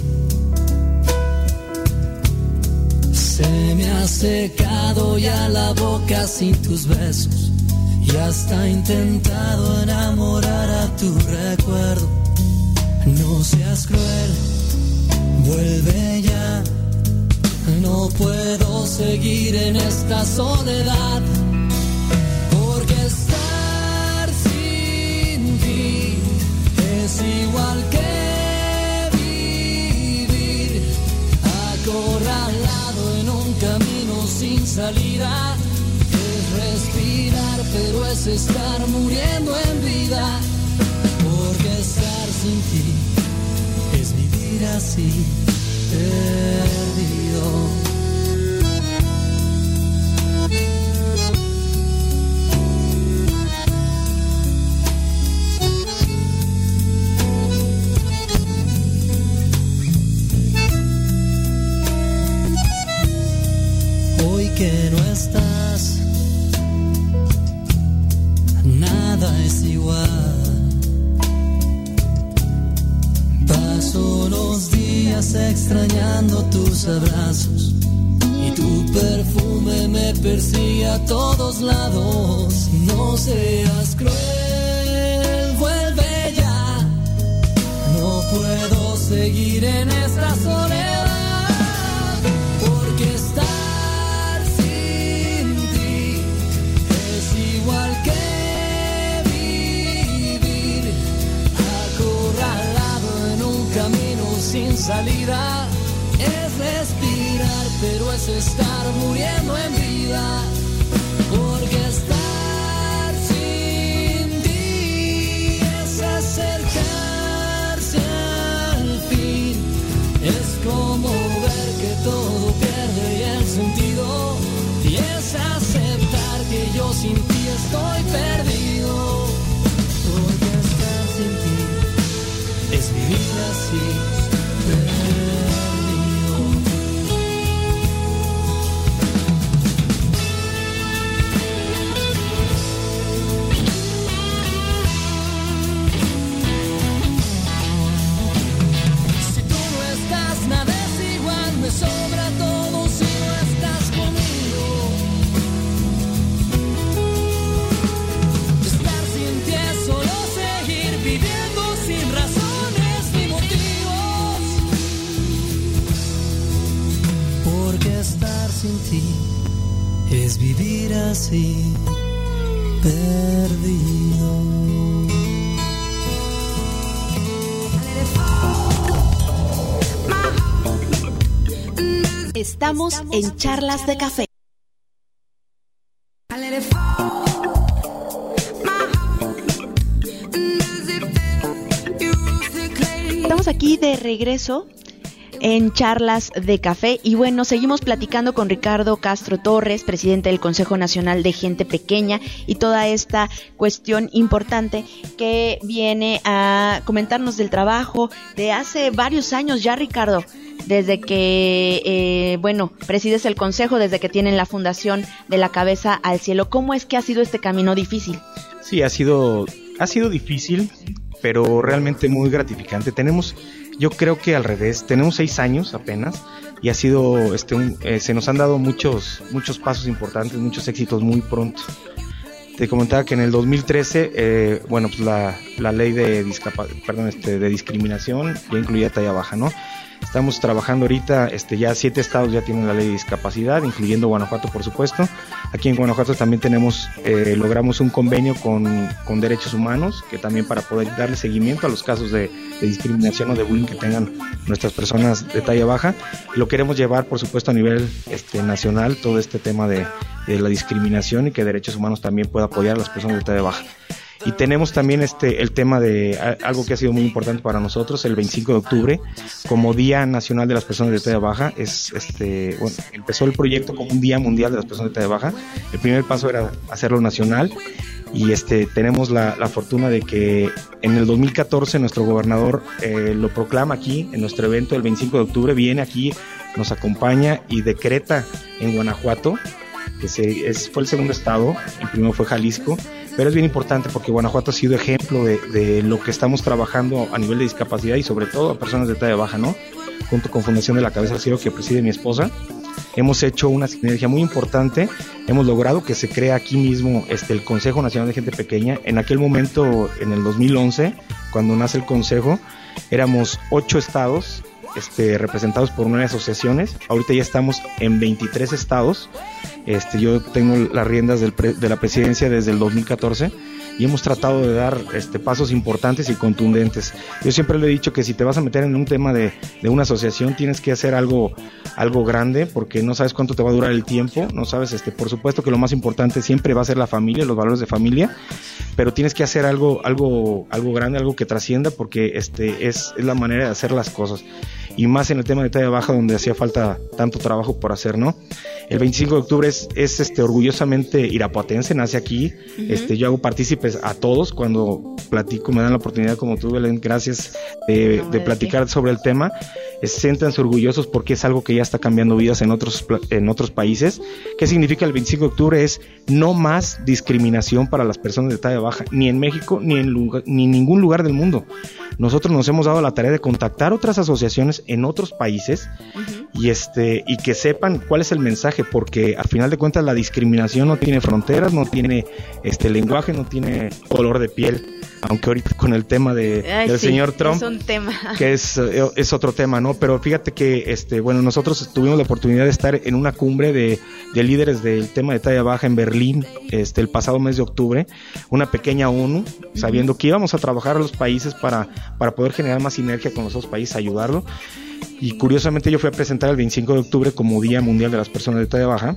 Speaker 3: Se me ha secado ya la boca sin tus besos y hasta he intentado enamorar a tu recuerdo. No seas cruel, vuelve ya. No puedo seguir en esta soledad, porque estar sin ti es igual que vivir acorralado en un camino sin salida. Es respirar, pero es estar muriendo en vida, porque estar sin ti es vivir así, perdido.
Speaker 7: días extrañando tus abrazos y tu perfume me persigue a todos lados. No seas cruel, vuelve ya. No puedo seguir en esta soledad, porque estar sin ti es igual que vivir acorralado en un camino sin salida. Es respirar, pero es estar muriendo en vida, porque estar sin ti es acercarse al fin. Es como ver que todo pierde el sentido, y es aceptar que yo sin ti estoy perdido, porque estar sin ti es vivir así, perdido. Si tú no estás, nada es igual, me sobra todo si no estás conmigo. Estar sin ti es solo seguir viviendo sin razones ni motivos, porque estar sin ti es vivir así, perdido.
Speaker 2: Estamos en Charlas de Café.
Speaker 1: I let it fall. My heart, and does it feel you rooted clay?
Speaker 2: Estamos aquí de regreso en Charlas de Café y bueno, seguimos platicando con Ricardo Castro Torres, presidente del Consejo Nacional de Gente Pequeña, y toda esta cuestión importante que viene a comentarnos del trabajo de hace varios años ya, Ricardo, desde que, presides el Consejo, desde que tienen la fundación De la Cabeza al Cielo. ¿Cómo es que ha sido este camino difícil?
Speaker 6: Sí, ha sido difícil, pero realmente muy gratificante. Yo creo que al revés, tenemos 6 años apenas y ha sido, se nos han dado muchos pasos importantes, muchos éxitos muy pronto. Te comentaba que en el 2013, pues la ley de discriminación ya incluía talla baja, ¿no? Estamos trabajando ahorita, ya 7 estados ya tienen la ley de discapacidad, incluyendo Guanajuato, por supuesto. Aquí en Guanajuato también logramos un convenio con Derechos Humanos, que también para poder darle seguimiento a los casos de discriminación o de bullying que tengan nuestras personas de talla baja. Lo queremos llevar, por supuesto, a nivel nacional, todo este tema de la discriminación, y que Derechos Humanos también pueda apoyar a las personas de talla baja. Y tenemos también el tema de algo que ha sido muy importante para nosotros, el 25 de octubre, como Día Nacional de las Personas de Talla Baja. Empezó el proyecto como un Día Mundial de las Personas de Talla Baja. El primer paso era hacerlo nacional, y tenemos la fortuna de que en el 2014 nuestro gobernador lo proclama aquí en nuestro evento. El 25 de octubre viene aquí, nos acompaña y decreta en Guanajuato, que fue el segundo estado, el primero fue Jalisco, pero es bien importante porque Guanajuato ha sido ejemplo de lo que estamos trabajando a nivel de discapacidad, y sobre todo a personas de talla baja, ¿no? Junto con Fundación de la Cabeza al Cielo, que preside mi esposa, hemos hecho una sinergia muy importante. Hemos logrado que se crea aquí mismo el Consejo Nacional de Gente Pequeña. En aquel momento, en el 2011, cuando nace el Consejo, éramos 8 estados representados por 9 asociaciones. Ahorita ya estamos en 23 estados. Yo tengo las riendas de la presidencia desde el 2014 y hemos tratado de dar pasos importantes y contundentes. Yo siempre le he dicho que si te vas a meter en un tema de una asociación, tienes que hacer algo grande, porque no sabes cuánto te va a durar el tiempo, no sabes, por supuesto que lo más importante siempre va a ser la familia, los valores de familia, pero tienes que hacer algo grande, algo que trascienda, porque es la manera de hacer las cosas. Y más en el tema de talla baja, donde hacía falta tanto trabajo por hacer, ¿no? El 25 de octubre es orgullosamente irapuatense, nace aquí. Uh-huh. Yo hago partícipes a todos cuando platico, me dan la oportunidad, como tú, Belén, gracias, de platicar sobre el tema. Siéntanse orgullosos, porque es algo que ya está cambiando vidas en otros países. ¿Qué significa el 25 de octubre? Es no más discriminación para las personas de talla baja, ni en México, ni en ningún lugar del mundo. nosotros nos hemos dado la tarea de contactar otras asociaciones en otros países y que sepan cuál es el mensaje, porque al final de cuentas la discriminación no tiene fronteras, no tiene lenguaje, no tiene color de piel. Aunque ahorita con el tema del señor Trump,
Speaker 2: es un tema.
Speaker 6: que es otro tema, ¿no? Pero fíjate que, nosotros tuvimos la oportunidad de estar en una cumbre de líderes del tema de talla baja en Berlín, el pasado mes de octubre, una pequeña ONU, sabiendo que íbamos a trabajar a los países para poder generar más sinergia con los otros países, ayudarlo. Y curiosamente yo fui a presentar el 25 de octubre como Día Mundial de las Personas de Talla Baja,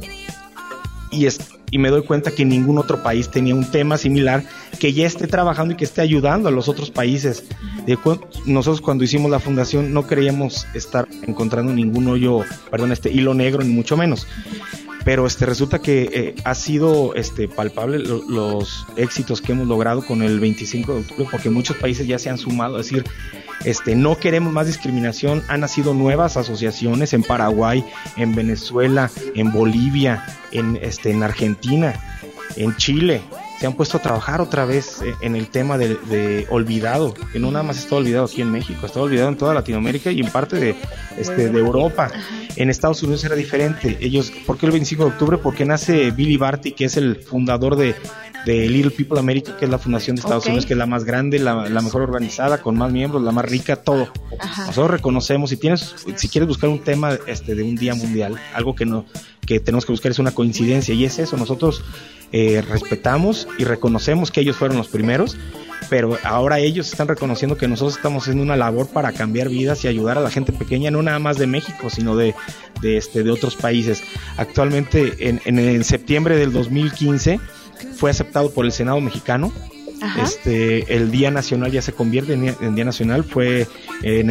Speaker 6: y me doy cuenta que ningún otro país tenía un tema similar que ya esté trabajando y que esté ayudando a los otros países. Nosotros cuando hicimos la fundación no creíamos estar encontrando ningún hilo negro, ni mucho menos. Pero resulta que ha sido palpable los éxitos que hemos logrado con el 25 de octubre, porque muchos países ya se han sumado a decir, no queremos más discriminación. Han nacido nuevas asociaciones en Paraguay, en Venezuela, en Bolivia, en Argentina, en Chile. Se han puesto a trabajar otra vez en el tema de olvidado, que no nada más está olvidado aquí en México, está olvidado en toda Latinoamérica y en parte de Europa. En Estados Unidos era diferente. ¿Por qué el 25 de octubre? Porque nace Billy Barty, que es el fundador de Little People America, que es la fundación de Estados Unidos, que es la más grande, la mejor organizada, con más miembros, la más rica, todo. Nosotros reconocemos, si quieres buscar un tema de un día mundial, algo que tenemos que buscar es una coincidencia, y es eso. Nosotros respetamos y reconocemos que ellos fueron los primeros, pero ahora ellos están reconociendo que nosotros estamos haciendo una labor para cambiar vidas y ayudar a la gente pequeña, no nada más de México, sino de otros países. Actualmente, en septiembre del 2015, fue aceptado por el Senado mexicano. El Día Nacional ya se convierte en Día Nacional. Fue el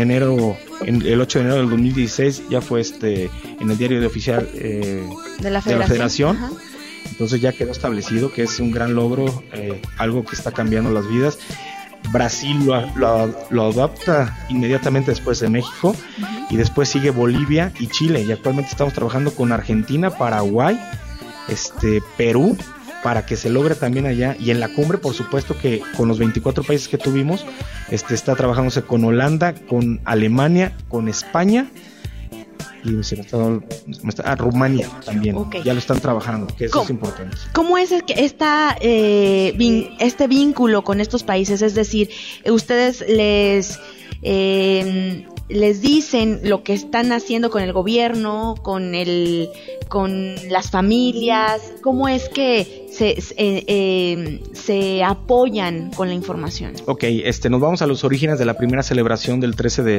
Speaker 6: 8 de enero del 2016, ya fue en el diario oficial de la Federación. Entonces ya quedó establecido que es un gran logro, algo que está cambiando las vidas. Brasil lo adopta inmediatamente después de México, y después sigue Bolivia y Chile, y actualmente estamos trabajando con Argentina, Paraguay, Perú, para que se logre también allá. Y en la cumbre, por supuesto, que con los 24 países que tuvimos, está trabajándose con Holanda, con Alemania, con España, y Rumania también. Ya lo están trabajando, que eso es importante.
Speaker 2: ¿Cómo es este vínculo con estos países? Es decir, ustedes les dicen lo que están haciendo con el gobierno, con las familias. ¿Cómo es que se apoyan con la información?
Speaker 6: Ok, nos vamos a los orígenes de la primera celebración del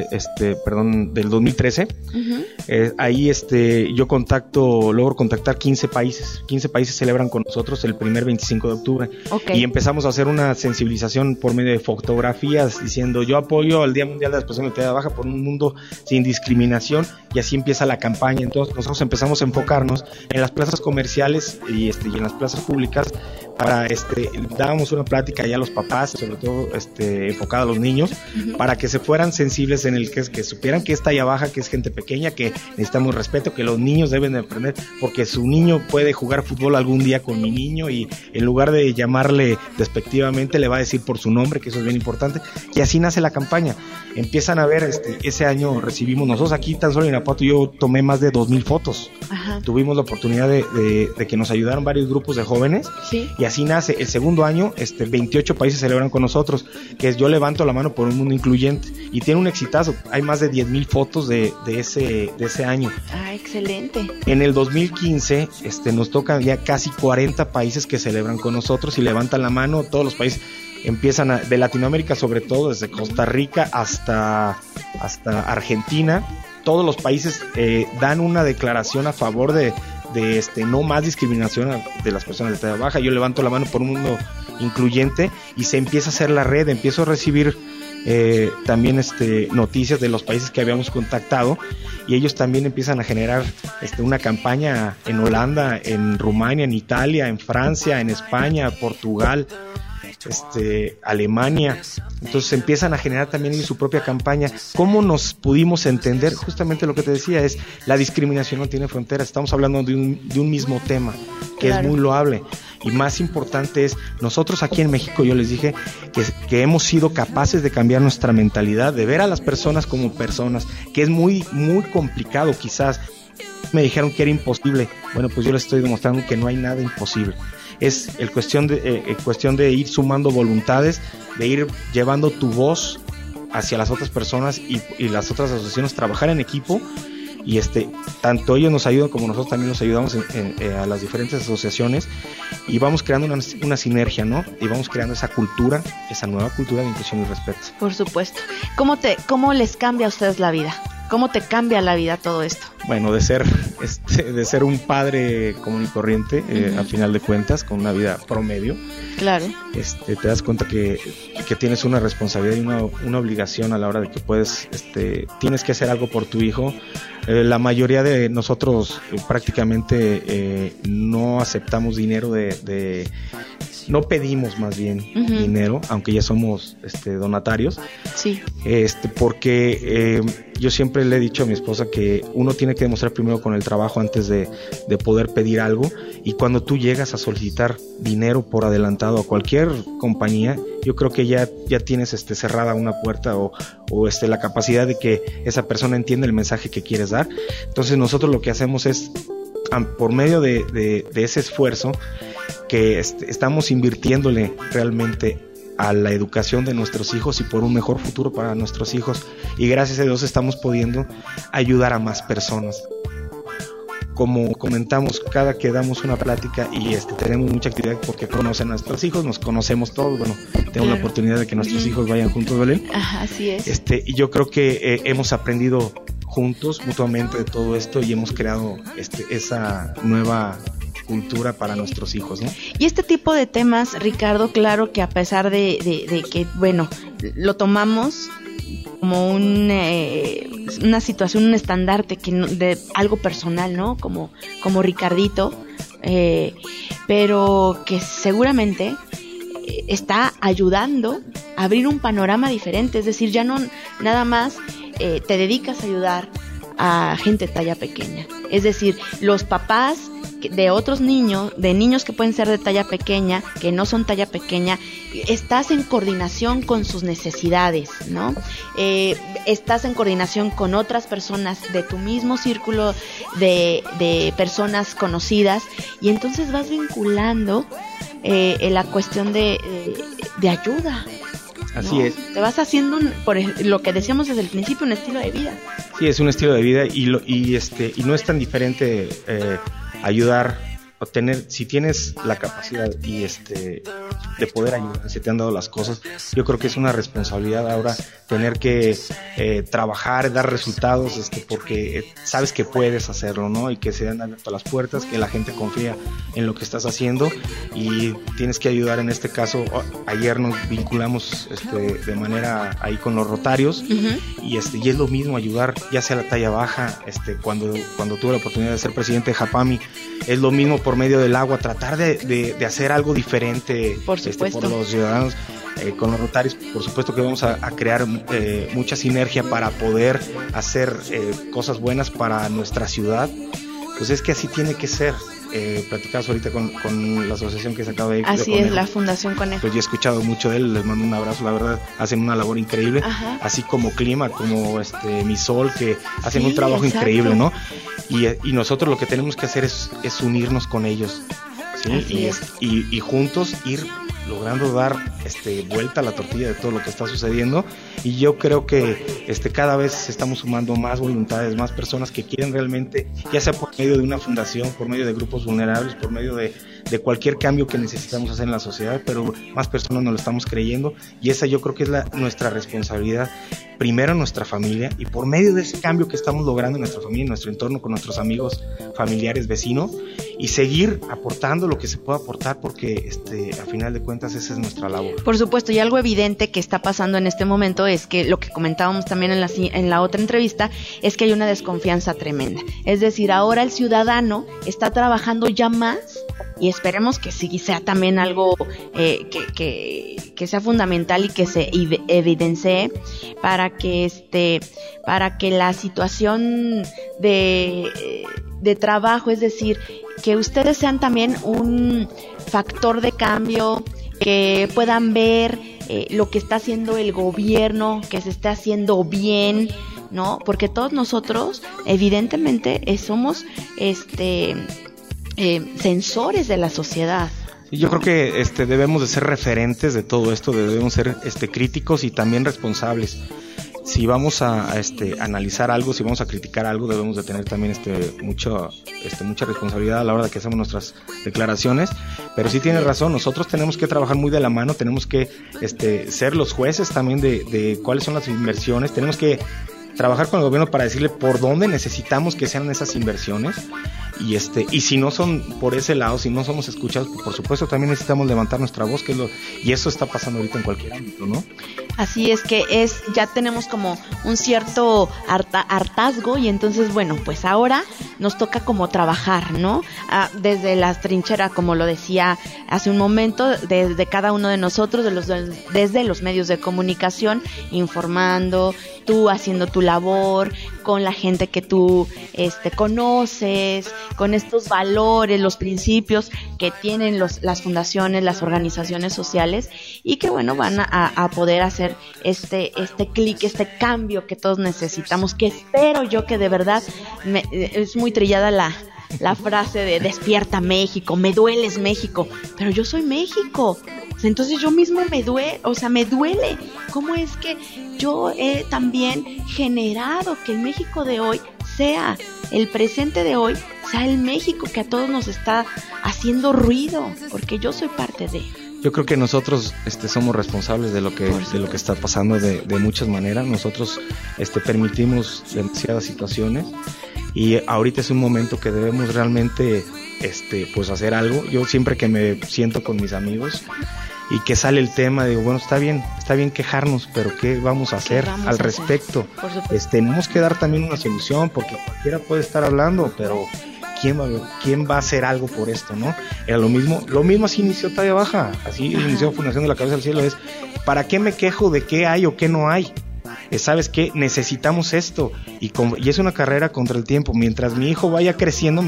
Speaker 6: 2013. Ahí yo logro contactar 15 países. 15 países celebran con nosotros el primer 25 de octubre. Y empezamos a hacer una sensibilización por medio de fotografías diciendo: yo apoyo al Día Mundial de las Personas de Talla Baja por un mundo sin discriminación, y así empieza la campaña. Entonces nosotros empezamos a enfocarnos en las plazas comerciales y en las plazas públicas para dábamos una plática ya a los papás, sobre todo enfocada a los niños, para que se fueran sensibles en el que supieran que es talla baja, que es gente pequeña, que necesitamos respeto, que los niños deben de aprender, porque su niño puede jugar fútbol algún día con mi niño, y en lugar de llamarle despectivamente le va a decir por su nombre, que eso es bien importante. Y así nace la campaña. Empiezan a ver, ese año recibimos nosotros aquí tan solo en Irapuato, yo tomé más de 2,000 fotos. Tuvimos la oportunidad de que nos ayudaron varios grupos de jóvenes. Y así nace. El segundo año 28 países celebran con nosotros, que es Yo Levanto la Mano por un Mundo Incluyente, y tiene un exitazo. Hay más de 10,000 fotos de ese año.
Speaker 2: Excelente.
Speaker 6: En el 2015 nos tocan ya casi 40 países que celebran con nosotros y levantan la mano. Todos los países empiezan de Latinoamérica, sobre todo desde Costa Rica hasta Argentina. Todos los países dan una declaración a favor de no más discriminación de las personas de talla baja. Yo levanto la mano por un mundo incluyente, y se empieza a hacer la red. Empiezo a recibir también noticias de los países que habíamos contactado, y ellos también empiezan a generar una campaña en Holanda, en Rumania, en Italia, en Francia, en España, Portugal, Alemania. Entonces empiezan a generar también su propia campaña. ¿Cómo nos pudimos entender? Justamente lo que te decía es: la discriminación no tiene fronteras. Estamos hablando de un mismo tema, que es muy loable. y más importante es, nosotros aquí en México, yo les dije que hemos sido capaces de cambiar nuestra mentalidad, de ver a las personas como personas, que es muy, muy complicado quizás. Me dijeron que era imposible. Bueno, pues yo les estoy demostrando que no hay nada imposible. Es cuestión de ir sumando voluntades, de ir llevando tu voz hacia las otras personas y las otras asociaciones, trabajar en equipo, y tanto ellos nos ayudan como nosotros también nos ayudamos a las diferentes asociaciones, y vamos creando una sinergia, ¿no? Y vamos creando esa cultura, esa nueva cultura de inclusión y respeto.
Speaker 2: Por supuesto. ¿Cómo les cambia a ustedes la vida? ¿Cómo te cambia la vida todo esto?
Speaker 6: Bueno, de ser un padre común y corriente, a final de cuentas, con una vida promedio.
Speaker 2: Claro.
Speaker 6: Te das cuenta que tienes una responsabilidad y una obligación a la hora de que tienes que hacer algo por tu hijo. La mayoría de nosotros prácticamente no aceptamos dinero no pedimos más bien dinero, aunque ya somos donatarios.
Speaker 2: Sí.
Speaker 6: Porque yo siempre le he dicho a mi esposa que uno tiene que demostrar primero con el trabajo antes de poder pedir algo, y cuando tú llegas a solicitar dinero por adelantado a cualquier compañía, yo creo que ya tienes cerrada una puerta o la capacidad de que esa persona entienda el mensaje que quieres dar. Entonces nosotros lo que hacemos es, por medio de ese esfuerzo que estamos invirtiéndole realmente a la educación de nuestros hijos y por un mejor futuro para nuestros hijos, y gracias a Dios estamos pudiendo ayudar a más personas. Como comentamos, cada que damos una plática y tenemos mucha actividad porque conocen a nuestros hijos, nos conocemos todos, bueno, tengo la oportunidad de que nuestros hijos vayan juntos, Belén.
Speaker 2: Ajá, así es.
Speaker 6: Y yo creo que hemos aprendido juntos, mutuamente, de todo esto, y hemos creado esa nueva cultura para nuestros hijos, ¿no?
Speaker 2: Y este tipo de temas, Ricardo, claro que a pesar de que, bueno, lo tomamos como una situación, un estandarte de algo personal, ¿no? Como Ricardito, pero que seguramente está ayudando a abrir un panorama diferente, es decir, ya no nada más te dedicas a ayudar a gente de talla pequeña, es decir, los papás de otros niños que pueden ser de talla pequeña, que no son talla pequeña, estás en coordinación con sus necesidades, ¿no? Estás en coordinación con otras personas de tu mismo círculo de personas conocidas, y entonces vas vinculando la cuestión de ayuda.
Speaker 6: Así
Speaker 2: ¿no?
Speaker 6: es.
Speaker 2: Te vas haciendo, por lo que decíamos desde el principio, un estilo de vida.
Speaker 6: Sí, es un estilo de vida, y no es tan diferente ayudar o tener, si tienes la capacidad y de poder ayudar, si te han dado las cosas, yo creo que es una responsabilidad ahora tener que trabajar, dar resultados, porque sabes que puedes hacerlo, ¿no? Y que se han abierto las puertas, que la gente confía en lo que estás haciendo, y tienes que ayudar. En este caso, ayer nos vinculamos de manera ahí con los Rotarios, y es lo mismo ayudar, ya sea la talla baja, cuando tuve la oportunidad de ser presidente de Japami, es lo mismo por medio del agua, tratar de hacer algo diferente por los ciudadanos. Con los Rotarios, por supuesto que vamos a crear mucha sinergia para poder hacer cosas buenas para nuestra ciudad. Pues es que así tiene que ser. Platicamos ahorita con la asociación que se acaba de ir.
Speaker 2: Así es, la Fundación Conejo.
Speaker 6: Pues yo he escuchado mucho de él, les mando un abrazo, la verdad, hacen una labor increíble.
Speaker 2: Ajá.
Speaker 6: Así como Clima, como Mi Sol, que hacen un trabajo increíble, ¿no? Y nosotros lo que tenemos que hacer es unirnos con ellos, ¿sí? Y juntos ir logrando dar vuelta a la tortilla de todo lo que está sucediendo, y yo creo que cada vez estamos sumando más voluntades, más personas que quieren realmente, ya sea por medio de una fundación, por medio de grupos vulnerables, por medio de cualquier cambio que necesitamos hacer en la sociedad, pero más personas nos lo estamos creyendo, y esa yo creo que es nuestra responsabilidad, primero en nuestra familia, y por medio de ese cambio que estamos logrando en nuestra familia, en nuestro entorno, con nuestros amigos, familiares, vecinos, y seguir aportando lo que se pueda aportar, porque a final de cuentas esa es nuestra labor.
Speaker 2: Por supuesto, y algo evidente que está pasando en este momento es que lo que comentábamos también en la otra entrevista es que hay una desconfianza tremenda. Es decir, ahora el ciudadano está trabajando ya más, y esperemos que sí sea también algo que sea fundamental y que se evidencie para que la situación de trabajo, es decir, que ustedes sean también un factor de cambio, que puedan ver lo que está haciendo el gobierno, que se esté haciendo bien, ¿no? Porque todos nosotros, evidentemente, somos sensores de la sociedad.
Speaker 6: Yo creo que debemos de ser referentes de todo esto, debemos ser críticos y también responsables. Si vamos a analizar algo, si vamos a criticar algo, debemos de tener también mucha responsabilidad a la hora de que hacemos nuestras declaraciones. Pero sí tiene razón, nosotros tenemos que trabajar muy de la mano, tenemos que ser los jueces también de cuáles son las inversiones, tenemos que trabajar con el gobierno para decirle por dónde necesitamos que sean esas inversiones. Y si no son por ese lado, si no somos escuchados, por supuesto también necesitamos levantar nuestra voz, y eso está pasando ahorita en cualquier ámbito, ¿no?
Speaker 2: Así es que ya tenemos como un cierto hartazgo, y entonces, bueno, pues ahora nos toca como trabajar, ¿no? Desde las trincheras, como lo decía hace un momento, desde cada uno de nosotros, desde los medios de comunicación, informando, tú haciendo tu labor, con la gente que tú conoces, con estos valores, los principios que tienen las fundaciones, las organizaciones sociales, y que bueno, van a poder hacer este clic, este cambio que todos necesitamos, que espero yo que de verdad, es muy trillada la frase de despierta México, me dueles México, pero yo soy México. Entonces yo mismo me duele. ¿Cómo es que yo he también generado que el México de hoy sea, el presente de hoy, sea el México que a todos nos está haciendo ruido? Porque yo soy parte de...
Speaker 6: Yo creo que nosotros somos responsables de lo que está pasando de muchas maneras. Nosotros permitimos demasiadas situaciones, y ahorita es un momento que debemos realmente pues hacer algo. Yo siempre que me siento con mis amigos y que sale el tema, digo, bueno, está bien quejarnos, pero ¿qué vamos a hacer al respecto? Tenemos que dar también una solución, porque cualquiera puede estar hablando, pero ¿quién va a hacer algo por esto, no? Era lo mismo así inició Talla Baja, así inició Fundación de la Cabeza al Cielo, es ¿para qué me quejo de qué hay o qué no hay? ¿Sabes qué? Necesitamos esto, y es una carrera contra el tiempo. Mientras mis hijos vayan creciendo,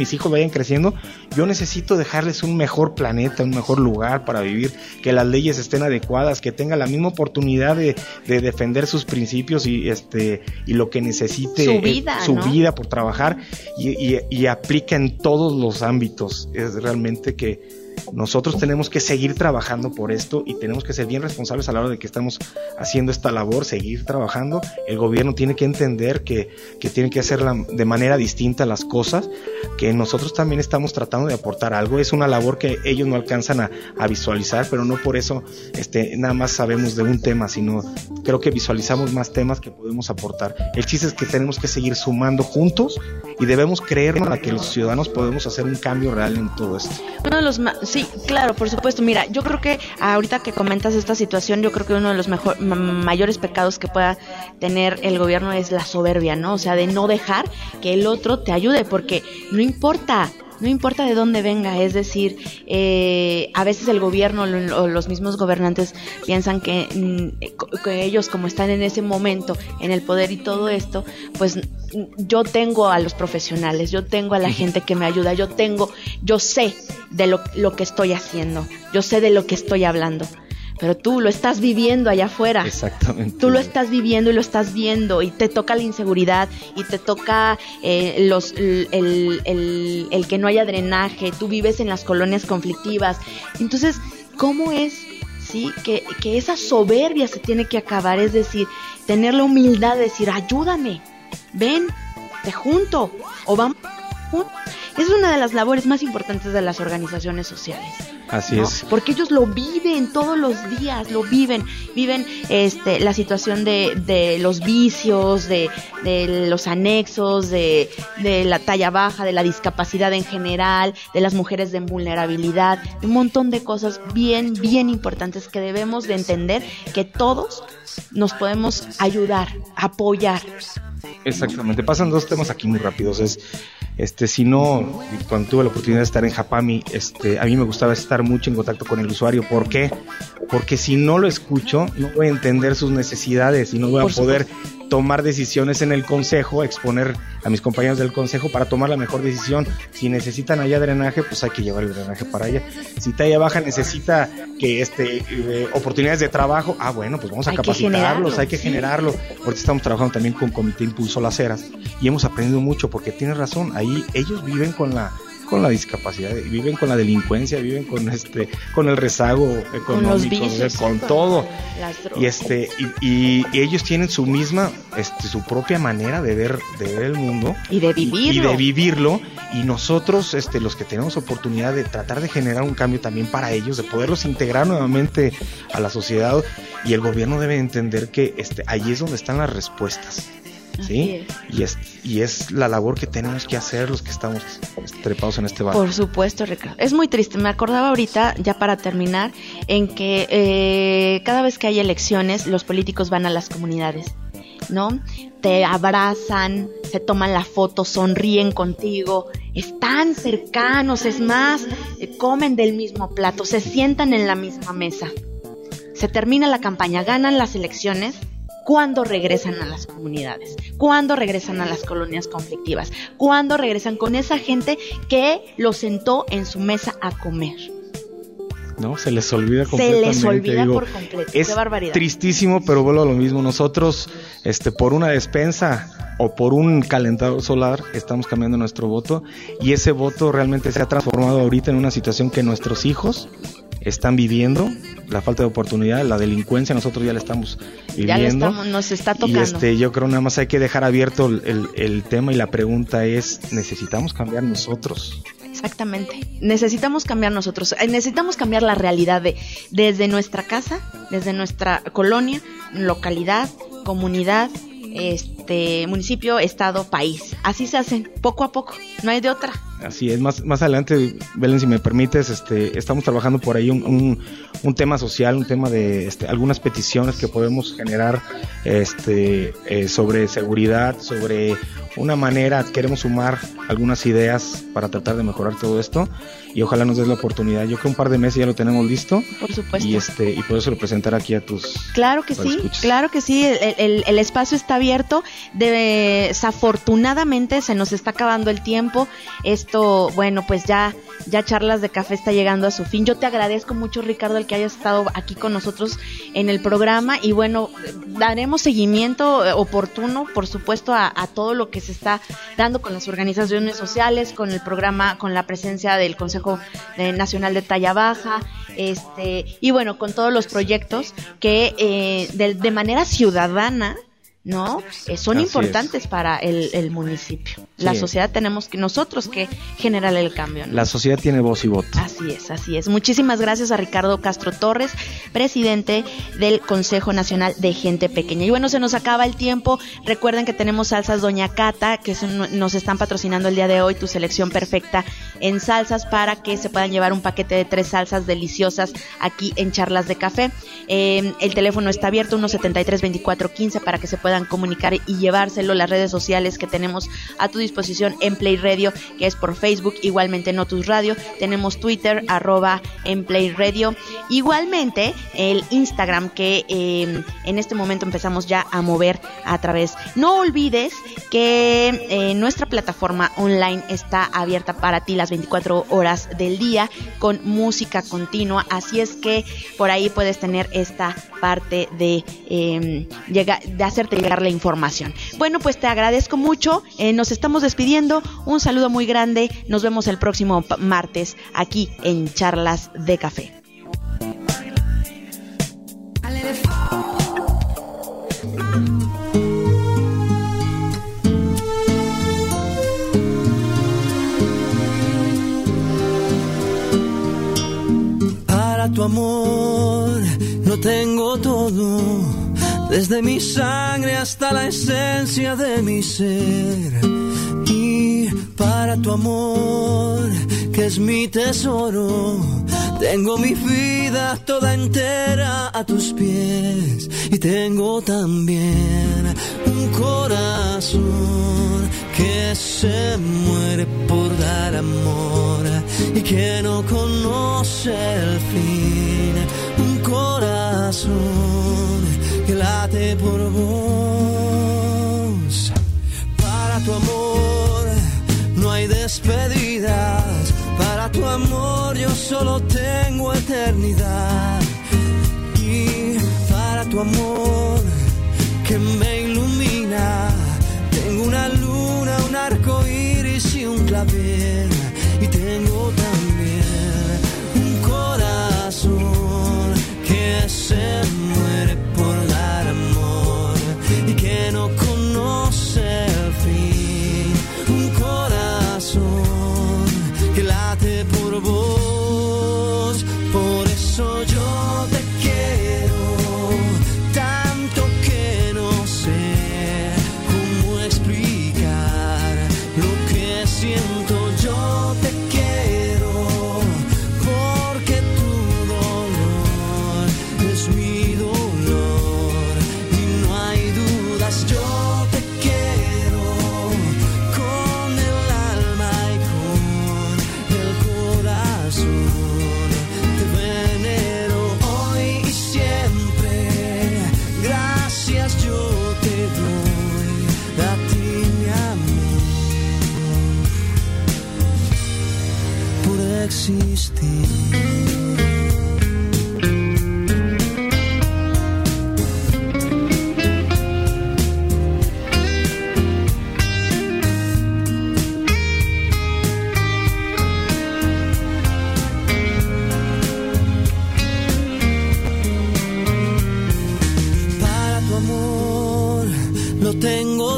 Speaker 6: yo necesito dejarles un mejor planeta, un mejor lugar para vivir, que las leyes estén adecuadas, que tengan la misma oportunidad de defender sus principios y lo que necesite, su vida por trabajar, y aplica en todos los ámbitos. Es realmente que nosotros tenemos que seguir trabajando por esto, y tenemos que ser bien responsables a la hora de que estamos haciendo esta labor, seguir trabajando. El gobierno tiene que entender que tiene que hacer de manera distinta las cosas, que nosotros también estamos tratando de aportar algo. Es una labor que ellos no alcanzan a visualizar, pero no por eso nada más sabemos de un tema, sino creo que visualizamos más temas que podemos aportar. El chiste es que tenemos que seguir sumando juntos, y debemos creer para que los ciudadanos podemos hacer un cambio real en todo esto.
Speaker 2: Uno de los sí, claro, por supuesto. Mira, yo creo que ahorita que comentas esta situación, yo creo que uno de los mayores pecados que pueda tener el gobierno es la soberbia, ¿no? O sea, de no dejar que el otro te ayude, porque no importa de dónde venga. Es decir, a veces el gobierno o los mismos gobernantes piensan que ellos, como están en ese momento en el poder y todo esto, pues yo tengo a los profesionales, yo tengo a la gente que me ayuda, yo sé de lo que estoy haciendo, yo sé de lo que estoy hablando. Pero tú lo estás viviendo allá afuera.
Speaker 6: Exactamente.
Speaker 2: Tú lo estás viviendo y lo estás viendo, y te toca la inseguridad, y te toca el que no haya drenaje. Tú vives en las colonias conflictivas. Entonces, ¿cómo es, sí, que esa soberbia se tiene que acabar? Es decir, tener la humildad de decir, ayúdame, ven, te junto, o vamos juntos. Es una de las labores más importantes de las organizaciones sociales.
Speaker 6: Así
Speaker 2: ¿no?
Speaker 6: es.
Speaker 2: Porque ellos lo viven todos los días, viven la situación de los vicios, de los anexos, de la talla baja, de la discapacidad en general, de las mujeres en vulnerabilidad, de un montón de cosas bien, bien importantes que debemos de entender, que todos nos podemos ayudar, apoyar.
Speaker 6: Exactamente, pasan dos temas aquí muy rápidos. Cuando tuve la oportunidad de estar en Japami, a mí me gustaba estar mucho en contacto con el usuario. ¿Por qué? Porque si no lo escucho, no voy a entender sus necesidades y no voy a poder tomar decisiones en el consejo, exponer a mis compañeros del consejo para tomar la mejor decisión. Si necesitan allá drenaje, pues hay que llevar el drenaje para allá. Si talla baja necesita que oportunidades de trabajo, bueno, pues vamos a capacitarlos, hay que generarlo. Ahorita estamos trabajando también con Comité Impulso Las Heras y hemos aprendido mucho, porque tienes razón, ahí ellos viven con la discapacidad, viven con la delincuencia, viven con el rezago económico,
Speaker 2: con los vicios,
Speaker 6: con todo,
Speaker 2: las drogas.
Speaker 6: Y ellos tienen su misma su propia manera de ver el mundo
Speaker 2: y de vivirlo,
Speaker 6: y nosotros los que tenemos oportunidad de tratar de generar un cambio también para ellos, de poderlos integrar nuevamente a la sociedad, y el gobierno debe entender que ahí es donde están las respuestas. ¿Sí? Y es la labor que tenemos que hacer los que estamos trepados en este barco.
Speaker 2: Por supuesto, Ricardo. Es muy triste. Me acordaba ahorita, ya para terminar, en que cada vez que hay elecciones, los políticos van a las comunidades, ¿no? Te abrazan, se toman la foto, sonríen contigo, están cercanos, es más, comen del mismo plato, se sientan en la misma mesa. Se termina la campaña, ganan las elecciones. ¿Cuándo regresan a las comunidades? ¿Cuándo regresan a las colonias conflictivas? ¿Cuándo regresan con esa gente que los sentó en su mesa a comer?
Speaker 6: No, se les olvida completamente.
Speaker 2: Se les olvida por completo.
Speaker 6: Es
Speaker 2: qué barbaridad.
Speaker 6: Tristísimo, pero vuelvo a lo mismo. Nosotros, por una despensa o por un calentador solar, estamos cambiando nuestro voto, y ese voto realmente se ha transformado ahorita en una situación que nuestros hijos están viviendo, la falta de oportunidad, la delincuencia, nosotros ya la estamos viviendo.
Speaker 2: Nos está tocando.
Speaker 6: Y yo creo nada más hay que dejar abierto el tema, y la pregunta es, ¿necesitamos cambiar nosotros?
Speaker 2: Exactamente, necesitamos cambiar nosotros, necesitamos cambiar la realidad desde nuestra casa, desde nuestra colonia, localidad, comunidad, municipio, estado, país. Así se hacen, poco a poco, no hay de otra.
Speaker 6: Así es, más adelante, Belén, si me permites, estamos trabajando por ahí un tema social, un tema de algunas peticiones que podemos generar sobre seguridad, sobre una manera, queremos sumar algunas ideas para tratar de mejorar todo esto, y ojalá nos des la oportunidad. Yo creo que un par de meses ya lo tenemos listo.
Speaker 2: Por supuesto.
Speaker 6: Y poder lo presentar aquí a tus...
Speaker 2: Claro que sí, claro que sí, el espacio está abierto. Desafortunadamente se nos está acabando el tiempo. Esto, bueno, pues ya Charlas de Café está llegando a su fin. Yo te agradezco mucho, Ricardo, el que hayas estado aquí con nosotros en el programa, y bueno, daremos seguimiento oportuno, por supuesto, a todo lo que se está dando con las organizaciones sociales, con el programa, con la presencia del Consejo Nacional de Talla Baja, y bueno, con todos los proyectos que de manera ciudadana, ¿no? Son
Speaker 6: Así
Speaker 2: importantes
Speaker 6: es.
Speaker 2: Para el municipio. La
Speaker 6: Sí.
Speaker 2: sociedad tenemos nosotros que generar el cambio, ¿no?
Speaker 6: La sociedad tiene voz y voto.
Speaker 2: Así es. Muchísimas gracias a Ricardo Castro Torres, presidente del Consejo Nacional de Gente Pequeña. Y bueno, se nos acaba el tiempo. Recuerden que tenemos salsas Doña Cata, que nos están patrocinando el día de hoy, tu selección perfecta en salsas, para que se puedan llevar un paquete de 3 salsas deliciosas aquí en Charlas de Café. El teléfono está abierto, 173-2415, para que se puedan comunicar y llevárselo. Las redes sociales que tenemos a tu disposición en Play Radio, que es por Facebook, igualmente Notus Radio, tenemos Twitter, @EnPlayRadio, igualmente el Instagram, que en este momento empezamos ya a mover a través. No olvides que nuestra plataforma online está abierta para ti las 24 horas del día, con música continua, así es que por ahí puedes tener esta parte de hacerte llegar la información. Bueno, pues te agradezco mucho, nos estamos despidiendo, un saludo muy grande, nos vemos el próximo martes aquí en Charlas de Café.
Speaker 7: Para tu amor no tengo todo, desde mi sangre hasta la esencia de mi ser. Y para tu amor, que es mi tesoro, tengo mi vida toda entera a tus pies. Y tengo también un corazón que se muere por dar amor y que no conoce el fin. Un corazón que late por vos. solo tengo eternidad. Y para tu amor que me ilumina, tengo una luna, un arco iris y un clavel. Y tengo también un corazón que se muere por dar amor y que no conoce el fin. Un corazón que late por vos. Por eso yo te quiero tanto que no sé cómo explicar lo que siento. Yo te quiero porque tu dolor es mi dolor y no hay dudas. Yo te quiero con el alma y con el corazón. Te venero hoy y siempre. Gracias yo te doy a ti, mi amor, por existir. Para tu amor lo tengo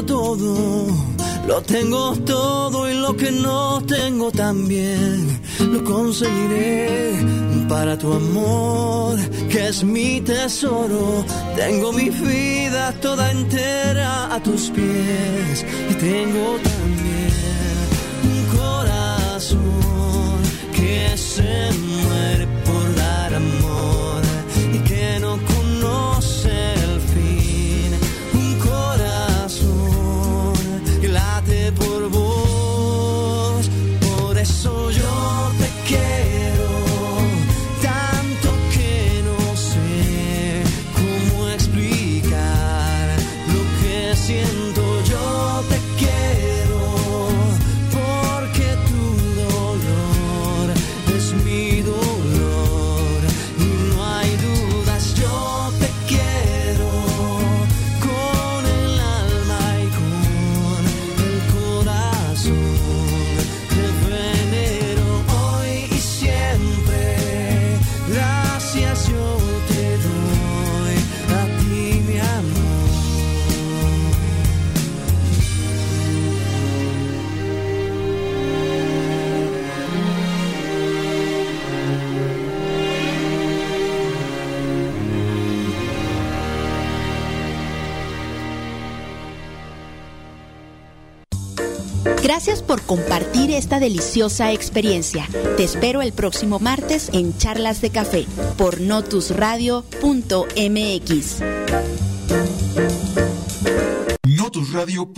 Speaker 7: todo y lo que no tengo también lo conseguiré. Para tu amor que es mi tesoro, tengo mi vida toda entera a tus pies. Y tengo también un corazón que se muere por dar amor y que no conoce el fin. Un corazón que late por vos. Por eso yo te quiero tanto que no sé cómo explicar lo que siento. Yo te quiero porque tu dolor es mi dolor y no hay dudas. Yo te quiero con el alma y con el corazón. Te venero hoy y siempre. Gracias yo te doy a ti, mi amor.
Speaker 8: Gracias por compartir esta deliciosa experiencia. Te espero el próximo martes en Charlas de Café por notusradio.mx.
Speaker 9: Notus Radio.